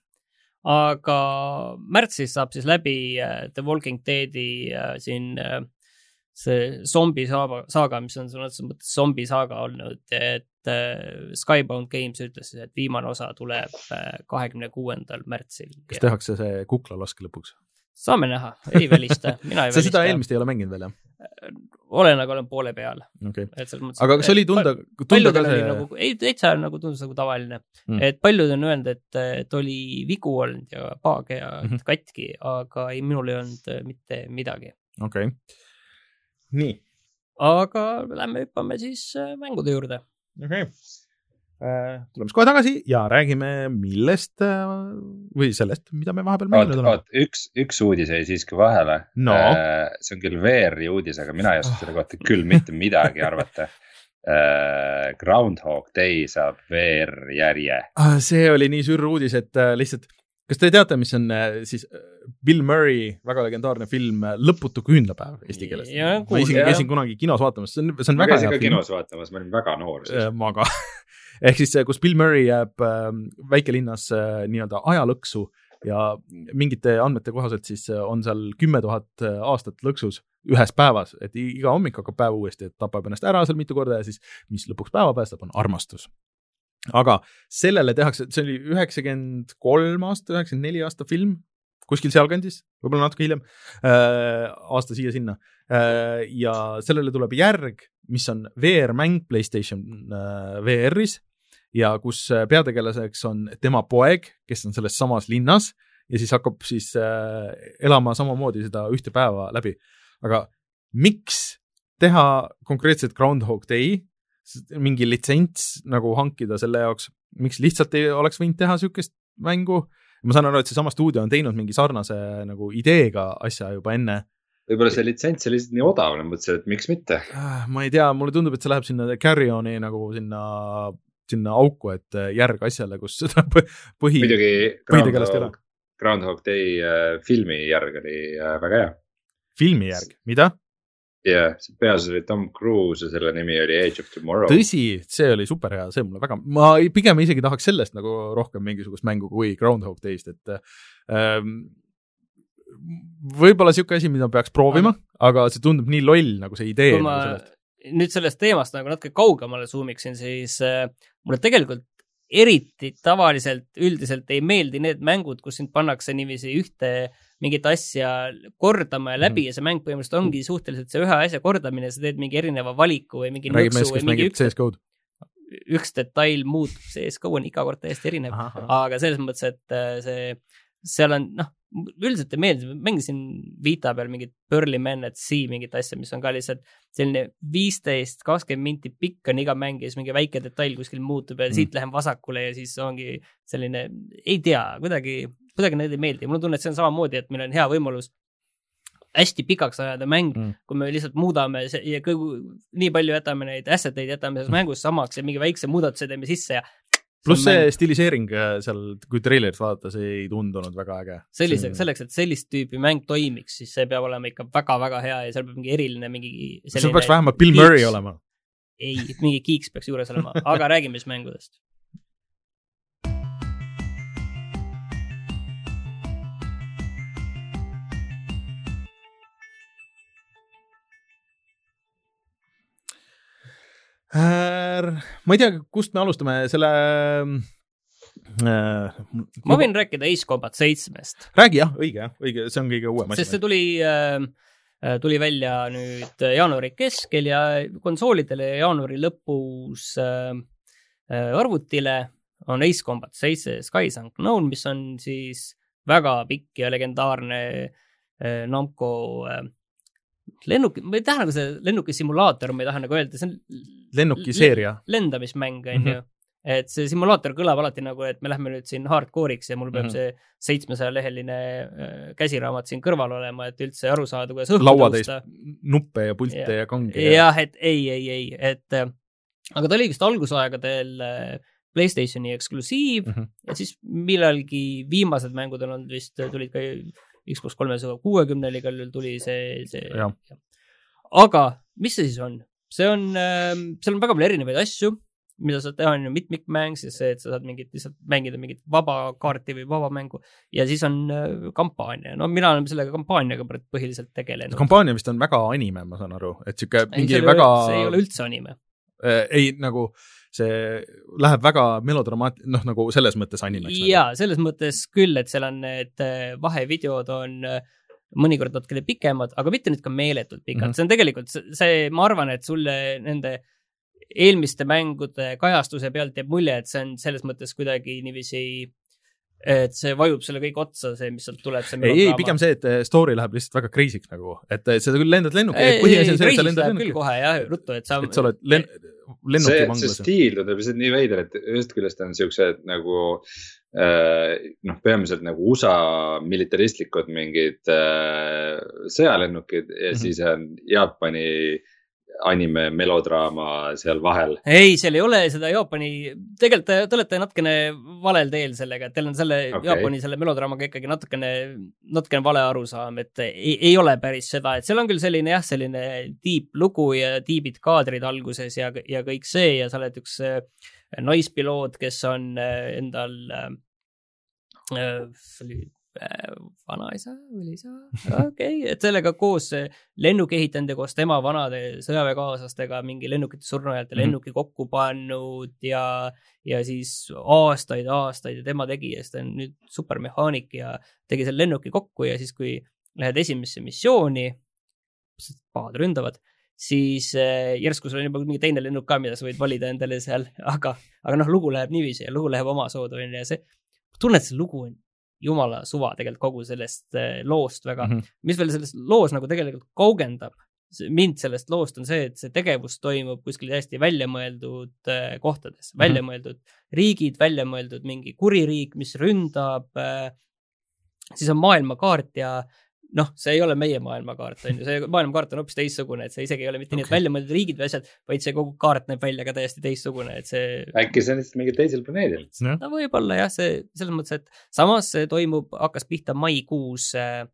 Aga märtsis saab siis läbi The Walking Deadi siin see zombi saaga, saaga mis on sõnades mõttes zombi saaga olnud, et Skybound Games ütles, et viimane osa tuleb kahekümne kuuendal märtsil. Kas tehakse see kuklalask lõpuks? Saame näha, ei välista. Mina ei sa välista. Seda eelmist ei ole mänginud veel, jah? Olen, aga olen poole peal. Okay. Et mõttes, aga kas oli tunda, tunda ka see... Nagu, ei, täitsa nagu tundus nagu tavaline. Mm. Et paljud on öelnud, et, et oli vigu olnud ja paage ja mm-hmm. katki, aga ei, minul ei olnud mitte midagi. Okei. Okay. Nii. Aga lähme hüppame siis mängude juurde. Okei. Okay. Tuleme kohe tagasi ja räägime millest või sellest, mida me vahepeal mänginud oleme. Üks, üks uudis ei siiski vahele. No. See on küll V R-i uudis, aga mina ei oska selle kohta küll mitte midagi arvata. Groundhog Day saab V R-järje. See oli nii sürr uudis, et lihtsalt, kas te teate, mis on siis Bill Murray väga legendaarne film Lõputu küünlapäev eesti keeles? Ja, ma isegi käisin kunagi kinos vaatamas, see on, see on ma väga hea film. Kinos vaatamas, ma olin väga noor. Siis. Ma ka. Ehk siis, kus Bill Murray jääb äh, väikelinnas äh, nii-öelda ajalõksu ja mingite andmete kohaselt siis on seal kümme tuhat aastat lõksus ühes päevas, et iga hommik hakkab päev uuesti, et tapab ennast ära seal mitu korda ja siis mis lõpuks päeva päästab, on armastus. Aga sellele tehakse, see oli üheksakümmend kolm aasta, üheksakümmend neli aasta film, kuskil sealkandis, võib-olla natuke hiljem, äh, aasta siia sinna. Äh, ja sellele tuleb järg, mis on V R-mäng PlayStation äh, V R-is ja kus peategelaseks on tema poeg, kes on selles samas linnas ja siis hakkab siis äh, elama samamoodi seda ühte päeva läbi. Aga miks teha konkreetselt Groundhog Day, mingi litsents nagu hankida selle jaoks, miks lihtsalt ei oleks võinud teha sükest mängu? Ma saan aru, et see sama stuudio on teinud mingi sarnase nagu ideega asja juba enne. Võib-olla see litsents oli lihtsalt nii odav, mõtlesin, et miks mitte? Ma ei tea, mulle tundub, et see läheb sinna carry-on'i nagu sinna, sinna auku, et järg asjale, kus seda põhi... Muidugi Groundhog, Groundhog Day äh, filmi järg oli äh, väga hea. Filmi järg? Mida? Jah, yeah, peas oli Tom Cruise ja selle nimi oli Age of Tomorrow. Tõsi, see oli super hea, see mulle väga... Ma pigem isegi tahaks sellest nagu rohkem mingisugust mängu kui Groundhog Dayst, et... Ähm, võib-olla siuke asi, mida peaks proovima, aga see tundub nii loll nagu see idee. Kui ma nüüd sellest teemast nagu natuke kaugemale zoomiksin, siis äh, mulle tegelikult eriti tavaliselt üldiselt ei meeldi need mängud, kus sind pannakse niiviisi ühte mingit asja kordama ja läbi mm. ja see mäng põhimõtteliselt ongi suhteliselt see ühe asja kordamine, sa teed mingi erineva valiku või mingi Räägib nõksu või mingi üks, üks detail muutub, C S G O on iga kord täiesti erinev, aha, aha. Aga selles mõttes, et see seal on, noh, üldiselt ei meeldi, mängisin Vita peal mingit Burly Man at Sea mingit asja, mis on ka lihtsalt selline viisteist kakskümmend minti pikk on iga mäng ja siis mingi väike detail kuskil muutub ja mm. siit lähen vasakule ja siis ongi selline, ei tea, kuidagi, kuidagi need ei meeldi. Mul on tunne, et see on samamoodi, et meil on hea võimalus hästi pikaks ajada mäng, mm. kui me lihtsalt muudame ja kõigu, nii palju jätame neid asseteid, jätame selles mängus samaks ja mingi väikse muudatuse teeme sisse ja pluss see mäng... stiliseering seal, kui trailerit vaadata, see ei tundunud väga äge. Sellise, selleks, et sellist tüüpi mäng toimiks, siis see peab olema ikka väga-väga hea ja seal peab mingi eriline mingi selline... See peaks vähemalt Bill Murray olema. Ei, mingi kiiks peaks juures olema, aga räägime siis mängudest. ma ei tea, kust me alustame selle äh, ma võin rääkida Ace Combat seitsmest. Räägi jah, õige jah, õige, see on kõige uuem asi. Sest see tuli, äh, tuli välja nüüd jaanuari keskel ja konsoolidele jaanuari lõpus äh, arvutile on Ace Combat seitse Skies Unknown, mis on siis väga pikk ja legendaarne äh, Namco äh, lennuki, ma ei taha nagu see lennuki simulaator, ma ei taha nagu öelda, see on lennuki seeria. Lendamismäng, on ju. Et see simulaator kõlab alati nagu, et me lähme nüüd siin hardcore'iks ja mul peab mm-hmm. see seitsmesaja leheline käsiraamat siin kõrval olema, et üldse aru saada, kuidas õhku lauatäis nuppe ja pilte ja, ja kange. Jah, et ei, ei, ei, et aga ta oli vist algusaegadel PlayStationi eksklusiiv mm-hmm. ja siis millalgi viimased mängud on olnud vist, tulid ka Xbox kolmesaja kuuekümne tuli see, see. Aga mis see siis on? See on, seal on väga palju erinevaid asju, mida saad teha, on ju mitmikmäng, siis see, et sa saad mingit, lihtsalt mängida mingit vaba kaarti või vaba mängu ja siis on kampaania. No mina olen sellega kampaaniaga põhiliselt tegelenud. Kampaania vist on väga anime, ma saan aru, et siuke mingi ei, väga... See ei ole üldse anime. Ei, nagu see läheb väga melodramaat-, noh, nagu selles mõttes animeks. Jaa, selles mõttes küll, et seal on need vahevideod on mõnikord natukene pikemad, aga mitte nüüd ka meeletult pikad. Mm-hmm. See on tegelikult, see, ma arvan, et sulle nende eelmiste mängude kajastuse pealt jääb mulje, et see on selles mõttes kuidagi niiviisi, et see vajub selle kõik otsa, see, mis sealt tuleb. See ei, ei, pigem see, et story läheb lihtsalt väga crazy'ks nagu, et sa küll lendad lennuki, et põhiasi on see, et sa lendad lennuki. Küll kohe, jah, ruttu, et sa... Et sa oled len... lennuki see, manglas. See stiil tundub lihtsalt nii veider, et ühest küljest on siuksed nagu äh, noh, peamiselt nagu U S A militaristlikud mingid äh, sõjalennukid ja mm-hmm. siis on Jaapani anime melodraama seal vahel. Ei, seal ei ole seda Jaapani, tegelikult te, te olete natukene valel teel sellega, et teil on selle okay. Jaapani selle melodraamaga ikkagi natukene, natukene vale arusaam, et ei, ei ole päris seda, et seal on küll selline jah, selline tiip lugu ja tiibid kaadrid alguses ja, ja kõik see ja sa oled üks naispiloot, kes on endal äh, vanaisa või isa, okei okay. Et sellega koos lennuki ehitanud ja koos tema vanade sõjaväekaaslastega mingi lennukite surnuajalt ja lennuki kokku pannud ja, ja siis aastaid, aastaid ja tema tegi ja siis ta on nüüd supermehaanik ja tegi selle lennuki kokku ja siis kui lähed esimesse missiooni, pahad ründavad, siis järsku sul on juba mingi teine lennuk ka, mida sa võid valida endale seal, aga, aga noh, lugu läheb niiviisi ja lugu läheb oma soodu ja see, tunned see lugu on jumala suva tegelikult kogu sellest loost väga. Mm-hmm. Mis veel sellest loos nagu tegelikult kaugendab mind sellest loost on see, et see tegevus toimub kuskil täiesti väljamõeldud kohtades, mm-hmm. väljamõeldud riigid, väljamõeldud mingi kuririik, mis ründab, siis on maailmakaart ja noh, see ei ole meie maailmakaart, on ju, see maailmakaart on hoopis teistsugune, et see isegi ei ole mitte okay. nii, et väljamõeldud riigid või asjad, vaid see kogu kaart näeb välja ka täiesti teistsugune, et see... Äkki see on lihtsalt mingi teisel planeedil? No võib-olla jah, see selles mõttes, et samas see toimub, hakkas pihta maikuus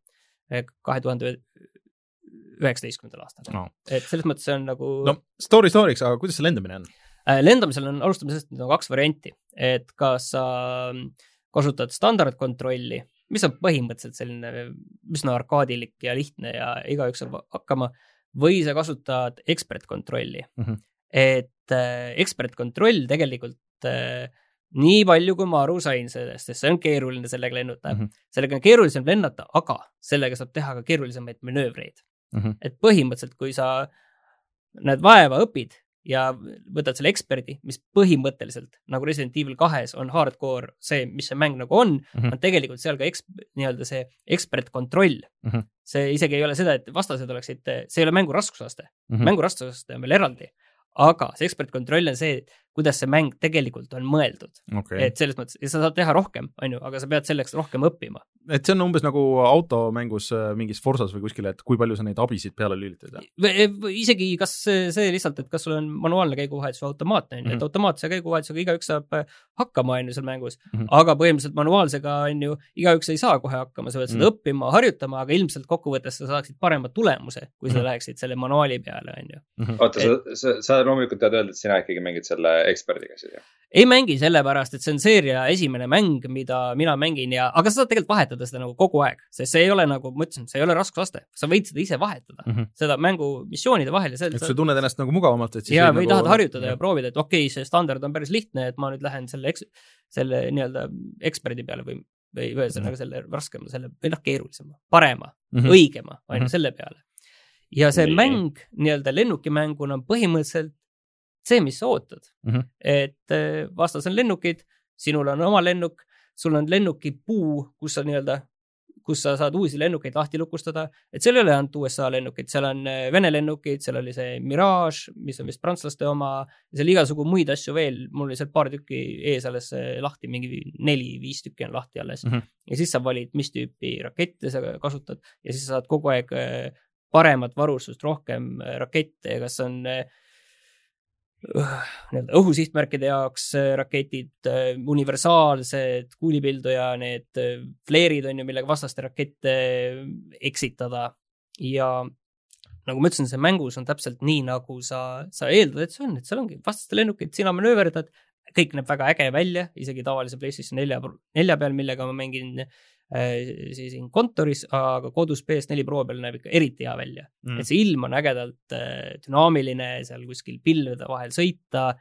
kahe tuhande üheksateistkümnendal aastal. No. Et selles mõttes see on nagu... No, story story'ks, aga kuidas see lendamine on? Lendamisel on, alustame sellest, et on kaks varianti, et kas sa kasutad standardkontrolli, mis on põhimõtteliselt selline üsna arkaadilik ja lihtne ja igaüks saab hakkama, või sa kasutad expert-kontrolli. Mm-hmm. Et äh, expert-kontroll tegelikult äh, nii palju, kui ma aru sain sellest, sest see on keeruline sellega lennata. Mm-hmm. Sellega on keerulisem lennata, aga sellega saab teha ka keerulisemaid manöövreid. Mm-hmm. Et põhimõtteliselt, kui sa näed vaeva õpid, ja võtad selle eksperdi, mis põhimõtteliselt, nagu Resident Evil kahes on hardcore see, mis see mäng nagu on, mm-hmm. on tegelikult seal ka eksp- nii-öelda see ekspert-kontroll. Mm-hmm. See isegi ei ole seda, et vastased oleksid, see ei ole mängu raskusaste. Mm-hmm. Mängu raskusaste on veel eraldi. Aga see ekspert-kontroll on see, kuidas see mäng tegelikult on mõeldud. Okay. Et selles mõttes, ja sa saad teha rohkem, on ju, aga sa pead selleks rohkem õppima. Et see on umbes nagu automängus mingis Forsas või kuskile, et kui palju sa neid abisid peale lülitad? Isegi kas see, see lihtsalt, et kas sul on manuaalne käiguvahetus või automaatne, mm-hmm. et automaatse käiguvahetusega igaüks saab hakkama on ju seal mängus, mm-hmm. aga põhimõtteliselt manuaalsega on ju, igaüks ei saa kohe hakkama, sa pead seda mm-hmm. õppima, harjutama, aga ilmselt kokkuvõttes sa saaksid parema tulemuse, kui sa mm-hmm. läheksid selle manuaali peale, on ju. Mm-hmm. Oota, sa, sa, sa loomulikult tead öelda, et sina ikkagi mängid selle eksperdiga siis, jah? Ei mängi sellepärast, et see on seeria esimene mäng, mida mina mängin ja, aga sa saad tegelikult vahetada seda nagu kogu aeg, sest see ei ole nagu, ma ütlesin, see ei ole raskusaste, sa võid seda ise vahetada, mm -hmm. seda mängu missioonide vahel ja see, et sa tunned ennast nagu mugavamalt, et siis ja, või nagu... tahad harjutada ja, ja proovida, et okei, okay, see standard on päris lihtne, et ma nüüd lähen selle, eks, selle nii-öelda eksperdi peale või, või ühesõnaga mm -hmm. selle raskema, selle, või noh, keerulisema, parema, mm -hmm. õigema, ainu mm -hmm. selle peale. Ja see Nii. mäng nii-öelda lennukimänguna on põhimõtteliselt see, mis sa ootad. Mm -hmm. Et vastas on lennukid, sinul on oma lennuk, sul on lennuki puu, kus sa nii-öelda, kus sa saad uusi lennukeid lahti lukustada, et seal ei ole ainult U S A lennukid, seal on Vene lennukid, seal oli see Mirage, mis on vist prantslaste oma, ja seal igasugu muid asju veel, mul oli seal paar tükki ees alles lahti, mingi neli, viis tükki on lahti alles. Mm -hmm. Ja siis sa valid, mis tüüpi rakette sa kasutad ja siis sa saad kogu aeg paremat varustust, rohkem rakette, kas on nii-öelda õhusihtmärkide jaoks raketid, universaalsed kuulipilduja, need fleerid on ju, millega vastaste rakette eksitada ja nagu ma ütlesin, see mängus on täpselt nii, nagu sa, sa eeldad, et see on, et seal ongi vastaste lennukid, sina manööverdad, kõik näeb väga äge välja, isegi tavalise PlayStation nelja, nelja peal, millega ma mängin äh, siis kontoris, aga kodus P S neli Pro peal näeb ikka eriti hea välja. Mm. Et see ilm on ägedalt äh, dünaamiline, seal kuskil pilvede vahel sõita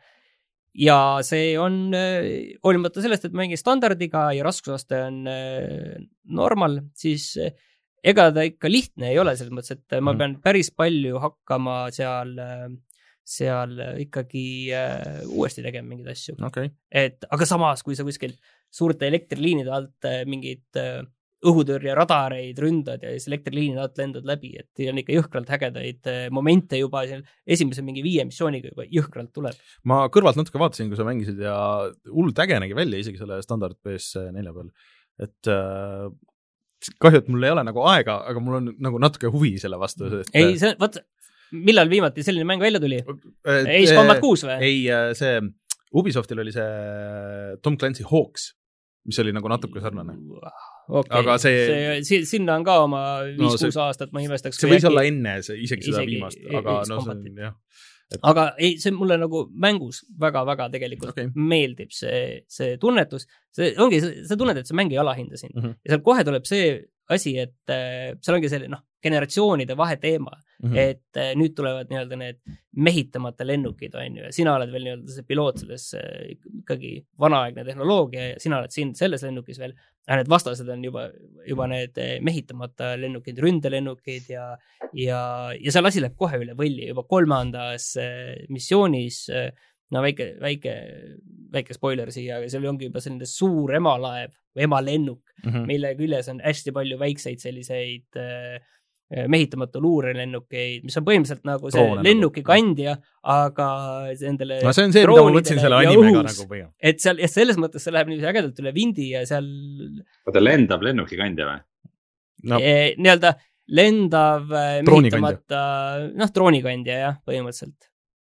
ja see on äh, hoolimata sellest, et ma mängin standardiga ja raskusaste on äh, normal, siis äh, ega ta ikka lihtne ei ole selles mõttes, et ma pean päris palju hakkama seal äh, seal ikkagi äh, uuesti tegema mingeid asju. Okay. Et, aga samas, kui sa kuskil suurte elektriliinide alt äh, mingid äh, õhutõrje radareid ründad ja siis elektriliinide alt lendad läbi, et on ikka jõhkralt hägedaid äh, momente juba seal esimese mingi viie missiooniga juba jõhkralt tuleb. Ma kõrvalt natuke vaatasin, kui sa mängisid ja hullult äge nägi välja isegi selle standard P S nelja peal. Et äh, kahju, et mul ei ole nagu aega, aga mul on nagu natuke huvi selle vastu. Et, ei, see, vaat millal viimati selline mäng välja tuli? Ace Combat kuus või? Ei, see Ubisoftil oli see Tom Clancy Hawks, mis oli nagu natuke sarnane. Okay. Aga see, see... Sinna on ka oma viis kuus no, aastat, ma imestaks. See võis äkki... olla enne see, isegi seda isegi viimast, aga no see on, jah. Et... Aga ei, see mulle nagu mängus väga-väga tegelikult okay. meeldib see, see tunnetus. See ongi, sa tunned, et see mäng ei alahinda sind. Mm -hmm. Ja seal kohe tuleb see asi, et äh, seal ongi selline, noh, generatsioonide vahe teema, mm -hmm. et äh, nüüd tulevad nii-öelda need mehitamata lennukid, on ju, ja sina oled veel nii-öelda see piloot selles äh, ikkagi vanaaegne tehnoloogia ja sina oled siin selles lennukis veel, ja need vastased on juba, juba need mehitamata lennukid, ründelennukid ja, ja, ja seal asi läheb kohe üle võlli, juba kolmandas äh, missioonis äh, no väike, väike, väike spoiler siia, aga seal ongi juba selline suur emalaev või emalennuk, mm -hmm. mille küljes on hästi palju väikseid selliseid äh, mehitamata luurelennukeid, mis on põhimõtteliselt nagu see Droone lennukikandja, aga nendele no see on see, mida ma mõtlesin selle animega nagu või. Et seal, ja selles mõttes see läheb nii ägedalt üle vindi ja seal ta lendab lennukikandja või? No. E, nii-öelda lendav mehitamata, noh, droonikandja jah, põhimõtteliselt.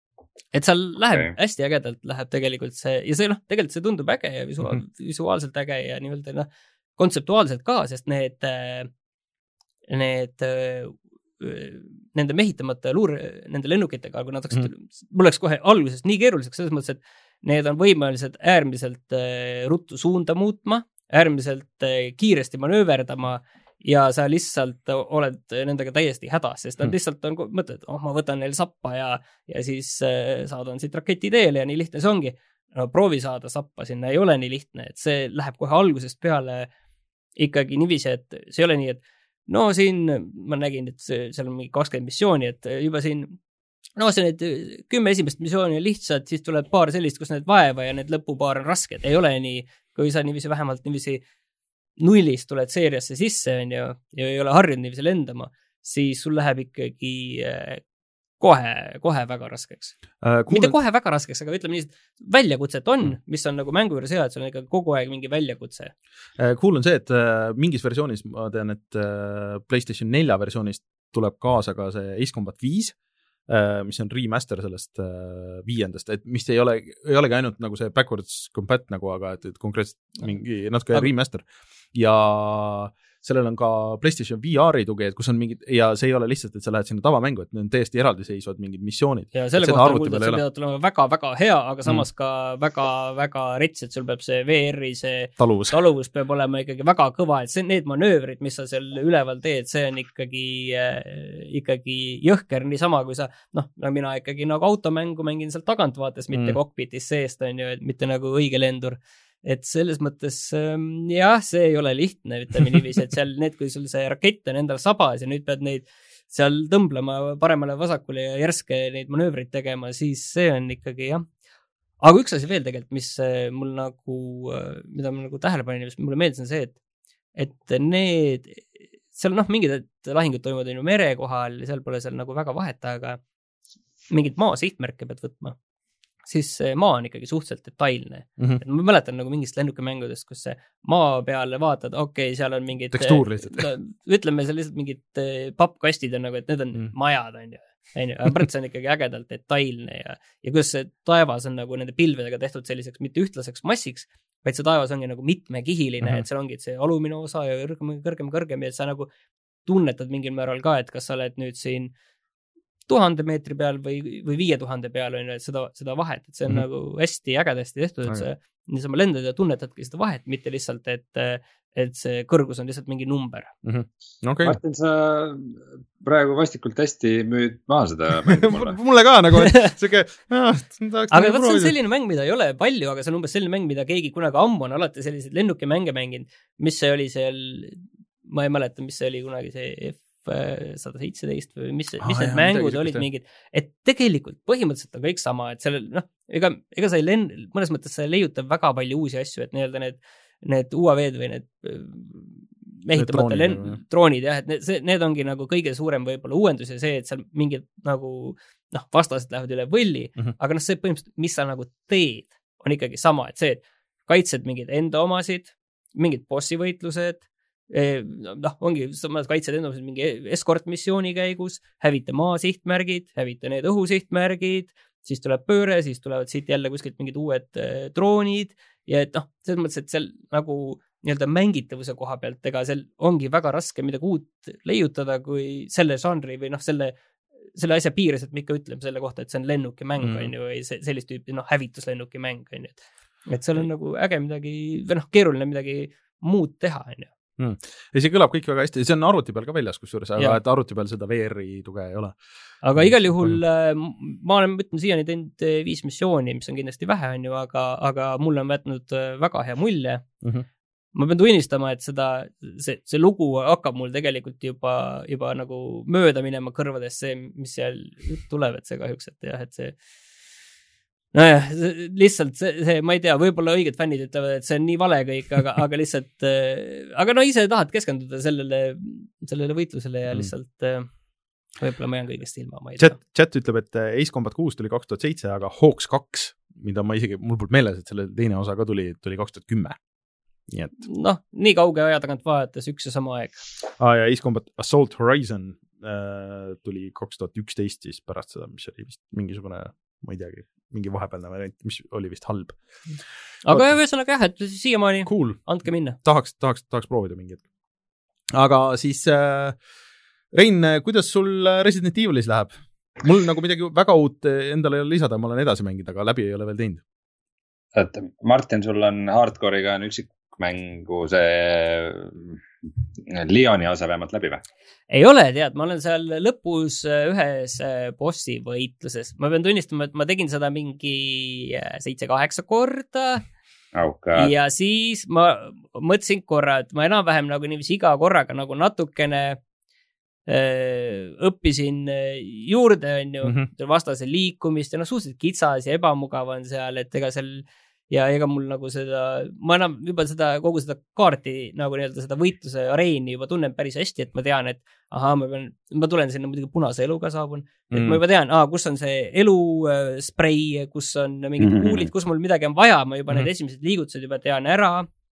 Et seal läheb okay. hästi ägedalt, läheb tegelikult see, ja see noh, tegelikult see tundub äge ja visuaal, mm -hmm. visuaalselt äge ja nii-öelda noh, kontseptuaalselt ka, sest need, need, nende mehitamata luure, nende lennukitega, kui nad hakkasid, mm -hmm. mul läks kohe algusest nii keeruliseks, selles mõttes, et need on võimelised äärmiselt ruttu suunda muutma, äärmiselt kiiresti manööverdama ja sa lihtsalt oled nendega täiesti hädas, sest nad lihtsalt on, mõtled, oh, ma võtan neil sappa ja, ja siis äh, saadan siit raketi teele ja nii lihtne see ongi. No proovi saada sappa sinna ei ole nii lihtne, et see läheb kohe algusest peale ikkagi niiviisi, et see ei ole nii, et no siin ma nägin, et seal on mingi kakskümmend missiooni, et juba siin, no see need kümme esimest missiooni on lihtsalt, siis tuleb paar sellist, kus need vaeva ja need lõpupaar on rasked, ei ole nii, kui sa niiviisi vähemalt niiviisi nullist tuled seeriasse sisse, on ju, ja ei ole harjunud niiviisi lendama, siis sul läheb ikkagi kohe, kohe väga raskeks uh,. Mitte kohe väga raskeks, aga ütleme nii, väljakutset on, mis on nagu mängu juures hea, et sul on ikka kogu aeg mingi väljakutse. Uh, cool on see, et uh, mingis versioonis, ma tean, et uh, PlayStation nelja versioonist tuleb kaasa ka see Ace Combat viis, Uh, mis on remaster sellest uh, viiendast, et mis ei ole, ei olegi ainult nagu see backwards compat nagu, aga et, et konkreetselt mingi natuke aga... remaster. Ja sellel on ka PlayStation V R-i tugi, et kus on mingid, ja see ei ole lihtsalt, et sa lähed sinna tavamängu, et need on täiesti eraldiseisvad mingid missioonid. ja selle kohta on kuulda, et see peab olema väga-väga hea, aga samas mm. ka väga-väga rets, et sul peab see V R-i see taluvus, taluvus peab olema ikkagi väga kõva, et see, need manöövrid, mis sa seal üleval teed, see on ikkagi, äh, ikkagi jõhker niisama, kui sa, noh, no mina ikkagi nagu automängu mängin seal tagant vaates, mitte mm. kokpitis seest, on ju, et mitte nagu õige lendur. Et selles mõttes, jah, see ei ole lihtne, ütleme niiviisi, et seal need, kui sul see rakett on endal sabas ja nüüd pead neid seal tõmblema paremale vasakule ja järske neid manöövrid tegema, siis see on ikkagi, jah. Aga üks asi veel tegelikult, mis mul nagu, mida ma nagu tähele panin, mis mulle meeldis on see, et, et need, seal noh, mingid lahingud toimuvad ju mere kohal, seal pole seal nagu väga vaheta, aga mingid maa sihtmärke pead võtma. Siis maa on ikkagi suhteliselt detailne. Mm-hmm. Et ma mäletan nagu mingist lennukimängudest, kus see maa peale vaatad, okei, okay, seal on mingid... tekstuur lihtsalt. No, ütleme, seal lihtsalt mingid pappkastid on nagu, et need on mm. majad, on ju. Aga pärast see on ikkagi ägedalt detailne ja, ja kuidas see taevas on nagu nende pilvedega tehtud selliseks mitte ühtlaseks massiks, vaid see taevas ongi nagu mitmekihiline, mm-hmm. et seal ongi see alumine osa ja kõrgem, kõrgem, kõrgem ja et sa nagu tunnetad mingil määral ka, et kas sa oled nüüd siin tuhande meetri peal või, või viie tuhande peal on ju, et seda, seda vahet, et see on mm-hmm. nagu hästi ägedasti tehtud, et see niisama lendad ja tunnetadki seda vahet, mitte lihtsalt, et, et see kõrgus on lihtsalt mingi number. Mm-hmm. Okay. Martin, sa praegu vastikult hästi müüd maha seda mängu mulle. mulle ka nagu, et siuke, aga võt, see on selline mäng, mida ei ole palju, aga see on umbes selline mäng, mida keegi kunagi ammu on alati selliseid lennukimänge mänginud, mis see oli seal, ma ei mäleta, mis see oli kunagi see F sada seitseteist või mis, mis ah, need jah, mängud olid mingid, et tegelikult põhimõtteliselt on kõik sama, et sellel, noh, ega, ega sa ei len-, mõnes mõttes sa leiutab väga palju uusi asju, et nii-öelda need, need U A V-d või need mehitamata len-, droonid, jah, et need, see, need ongi nagu kõige suurem võib-olla uuendus ja see, et seal mingid nagu, noh, vastased lähevad üle võlli, mm-hmm. aga noh, see põhimõtteliselt, mis sa nagu teed, on ikkagi sama, et see, et kaitsed mingid enda omasid, mingid bossivõitlused, noh, ongi, sa kaitsed enda mingi eskortmissiooni käigus, hävita maa sihtmärgid, hävita need õhusihtmärgid, siis tuleb pööre, siis tulevad siit jälle kuskilt mingid uued äh, droonid ja et noh, selles mõttes, et seal nagu nii-öelda mängitavuse koha pealt, ega seal ongi väga raske midagi uut leiutada, kui selle žanri või noh, selle, selle asja piires, et me ikka ütleme selle kohta, et see on lennukimäng mm. on ju, või see, sellist tüüpi noh, hävituslennukimäng on ju, et seal on nagu äge midagi, või noh, keeruline midagi muud teha on ju. Hmm. Ja see kõlab kõik väga hästi, see on arvuti peal ka väljas kusjuures, aga ja. Et arvuti peal seda V R-i tuge ei ole. Aga igal juhul ma olen mõtlen siiani teinud viis missiooni, mis on kindlasti vähe, on ju, aga, aga mulle on võtnud väga hea mulje. Mm-hmm. Ma pean tunnistama, et seda, see, see lugu hakkab mul tegelikult juba, juba nagu mööda minema kõrvades see, mis seal tuleb, et see kahjuks, et jah, et see nojah, lihtsalt see, see, ma ei tea, võib-olla õiged fännid ütlevad, et see on nii vale kõik, aga, aga lihtsalt, aga no ise tahad keskenduda sellele, sellele võitlusele ja lihtsalt võib-olla ma jään kõigest ilma, ma ei tea. Chat, chat ütleb, et Ace Combat kuus tuli kaks tuhat seitse, aga Hawks kaks, mida ma isegi, mul pole meeles, et selle teine osa ka tuli, tuli kaks tuhat kümme. Nii et... noh, nii kauge aja tagant vaadates üks ja sama aeg. Ah, ja Ace Combat Assault Horizon äh, tuli kaks tuhat üksteist siis pärast seda, mis oli vist mingisugune, ma ei teagi, mingi vahepealne variant, mis oli vist halb. Aga ühesõnaga jah, et siiamaani cool. Andke minna. Tahaks, tahaks, tahaks proovida mingit. Aga siis äh, Rein, kuidas sul Resident Evilis läheb? Mul nagu midagi väga uut endale lisada, ma olen edasi mängida, aga läbi ei ole veel teinud. Et Martin, sul on hardcore'iga on üksik mängu see Leoni osa vähemalt läbi või? Ei ole, tead, ma olen seal lõpus ühes bossi võitluses. Ma pean tunnistama, et ma tegin seda mingi seitse-kaheksa korda okay. ja siis ma mõtlesin korra, et ma enam-vähem nagu niiviisi iga korraga nagu natukene öö, õppisin juurde, on ju, mm-hmm. vastase liikumist ja no suhteliselt kitsas ja ebamugav on seal, et ega seal ja ega mul nagu seda, ma enam juba seda, kogu seda kaarti nagu nii-öelda seda võitluse areeni juba tunnen päris hästi, et ma tean, et aha, ma pean, ma tulen sinna muidugi punase eluga saabun, et mm. ma juba tean, aa, kus on see elu äh, sprei, kus on mingid mm-hmm. kuulid, kus mul midagi on vaja, ma juba mm-hmm. need esimesed liigutused juba tean ära.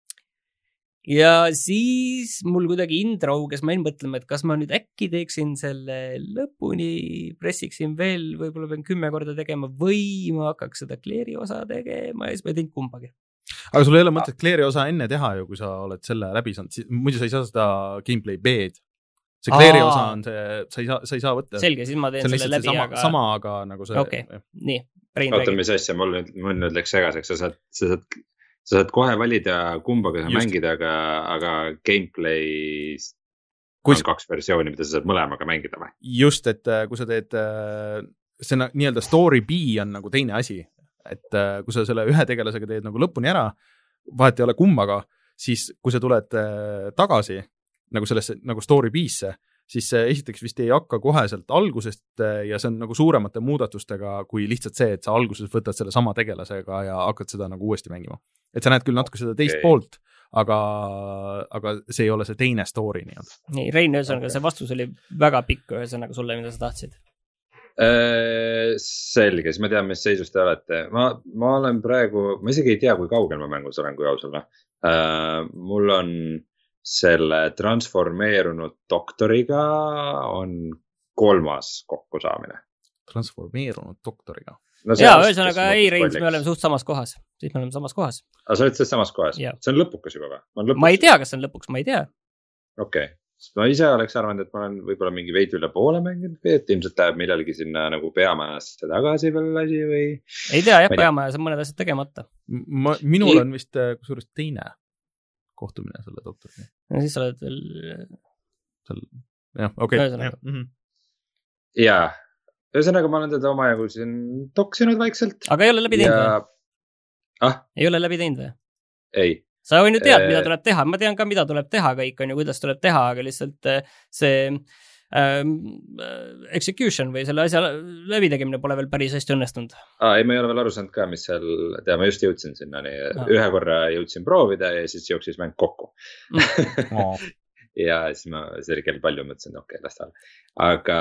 Ja siis mul kuidagi indrauges, ma ei mõtlema, et kas ma nüüd äkki teeksin selle lõpuni, pressiksin veel, võib-olla pean kümme korda tegema või ma hakkaks seda Claire'i osa tegema ja siis ma ei teinud kumbagi. aga sul ei ole mõtet Claire'i osa enne teha ju, kui sa oled selle läbi saanud, muidu sa ei saa seda gameplay B-d. See Claire'i osa on see, sa ei saa, sa ei saa võtta. Selge, siis ma teen selle läbi, sama, aga... Sama, aga nagu see... Okei, okay. Nii. Oota, mis asja, mul nüüd, mul nüüd läks segaseks, sa saad, sa saad, sa saad kohe valida kumbaga sa Just. mängida, aga, aga gameplay kui... on kaks versiooni, mida sa saad mõlemaga mängida või? Just, et kui sa teed, see nii-öelda story B on nagu teine asi, et kui sa selle ühe tegelasega teed nagu lõpuni ära, vahet ei ole kummaga, siis kui sa tuled tagasi nagu sellesse nagu story B-sse, siis esiteks vist ei hakka kohe sealt algusest ja see on nagu suuremate muudatustega kui lihtsalt see, et sa alguses võtad selle sama tegelasega ja hakkad seda nagu uuesti mängima. Et sa näed küll natuke seda teist okay. poolt, aga, aga see ei ole see teine story nii-öelda. Nii, Rein, ühesõnaga okay. see vastus oli väga pikk ühesõnaga sulle, mida sa tahtsid. Äh, selge, siis ma tean, mis seisus te olete. Ma, ma olen praegu, ma isegi ei tea, kui kaugel ma mängus olen, kui ausalt. Äh, mul on selle transformeerunud doktoriga on kolmas kokkusaamine. Transformeerunud doktoriga? No jaa, ühesõnaga ei, Reins, me oleme suht samas kohas. Siis me oleme samas kohas. Aga sa oled selles samas kohas? Ja. See on lõpukas juba või? Ma ei tea, kas see on lõpuks, ma ei tea. Okei. Okay. Ma ise oleks arvanud, et ma olen võib-olla mingi veidi üle poole mänginud, et ilmselt läheb millalgi sinna nagu peamajasse tagasi veel asi või... Ei tea, jah, peamajas on mõned asjad tegemata. Ma, minul ei... on vist kusjuures teine kohtumine selle doktoriga. Ja siis sa oled veel... Seal... Jah, okei. Okay. Ja. Mm-hmm. Jaa. Ühesõnaga, ma olen teda omajagu siin toksinud vaikselt. Aga ei ole läbi teinud ja... või? Ah? Ei ole läbi teinud või? Ei. Sa ju tead, mida tuleb teha. Ma tean ka, mida tuleb teha kõik on ju, kuidas tuleb teha, aga lihtsalt see ähm, execution või selle asja läbitegemine pole veel päris hästi õnnestunud. Ah, ei, ma ei ole veel aru saanud ka, mis seal, tea, ma just jõudsin sinna, nii ah. ühe korra jõudsin proovida ja siis jooksis mäng kokku. Mm. Oh. Ja siis ma, see oli kell palju, mõtlesin, okei, okay, las ta. Aga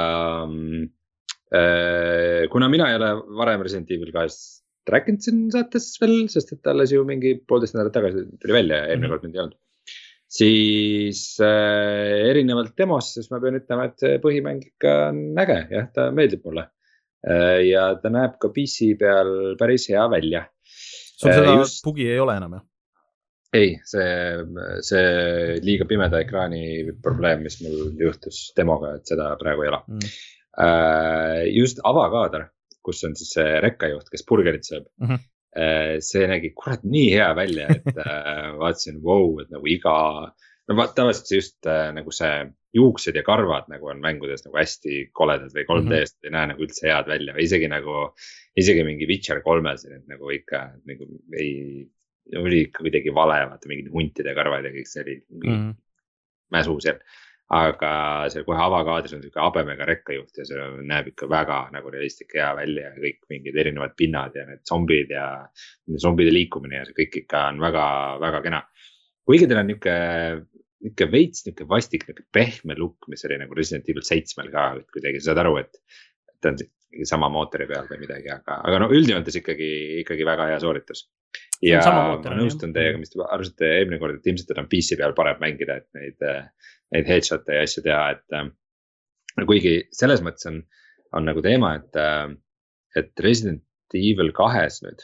äh, kuna mina ei ole varem Resident Evil kahest rääkinud siin saates veel, sest et alles ju mingi poolteist nädalat tagasi tuli välja ja eelmine kord mind ei olnud. Siis äh, erinevalt demost, siis ma pean ütlema, et põhimäng ikka on äge, jah, ta meeldib mulle. Äh, ja ta näeb ka P C peal päris hea välja. Sul seda äh, just... bugi ei ole enam, jah? Ei, see, see liiga pimeda ekraani probleem, mis mul juhtus demoga, et seda praegu ei ole. Mm. Äh, just avakaader, kus on siis see rekkajuht, kes burgerit sööb. Mm-hmm. See nägi kurat nii hea välja, et vaatasin, wow, et nagu iga, no tavaliselt just nagu see juuksed ja karvad nagu on mängudes nagu hästi koledad või kolm D-st mm-hmm. ei näe nagu üldse head välja. Isegi nagu, isegi mingi Witcher kolmes, et nagu ikka nagu ei, oli ikka kuidagi vale, vaata mingid huntide karvad ja kõik see oli mm-hmm. mäsu seal. Aga see kohe avakaadris on selline habemega rekkajuht ja see näeb ikka väga nagu realistlik hea välja ja kõik mingid erinevad pinnad ja need zombid ja zombide liikumine ja see kõik ikka on väga, väga kena. Kuigi teil on niuke, niuke veits, niuke vastik, niuke pehme look, mis oli nagu Resident Evil seitsmel ka, et kuidagi saad aru, et ta on sama mootori peal või midagi, aga, aga no üldjoontes ikkagi, ikkagi väga hea sooritus. Ja mootor, ma nõustun teiega, mis te arvasite eelmine kord, et ilmselt on P C peal parem mängida, et neid, neid headshot'e ja asju teha, et kuigi selles mõttes on, on nagu teema, et, et Resident Evil kahes nüüd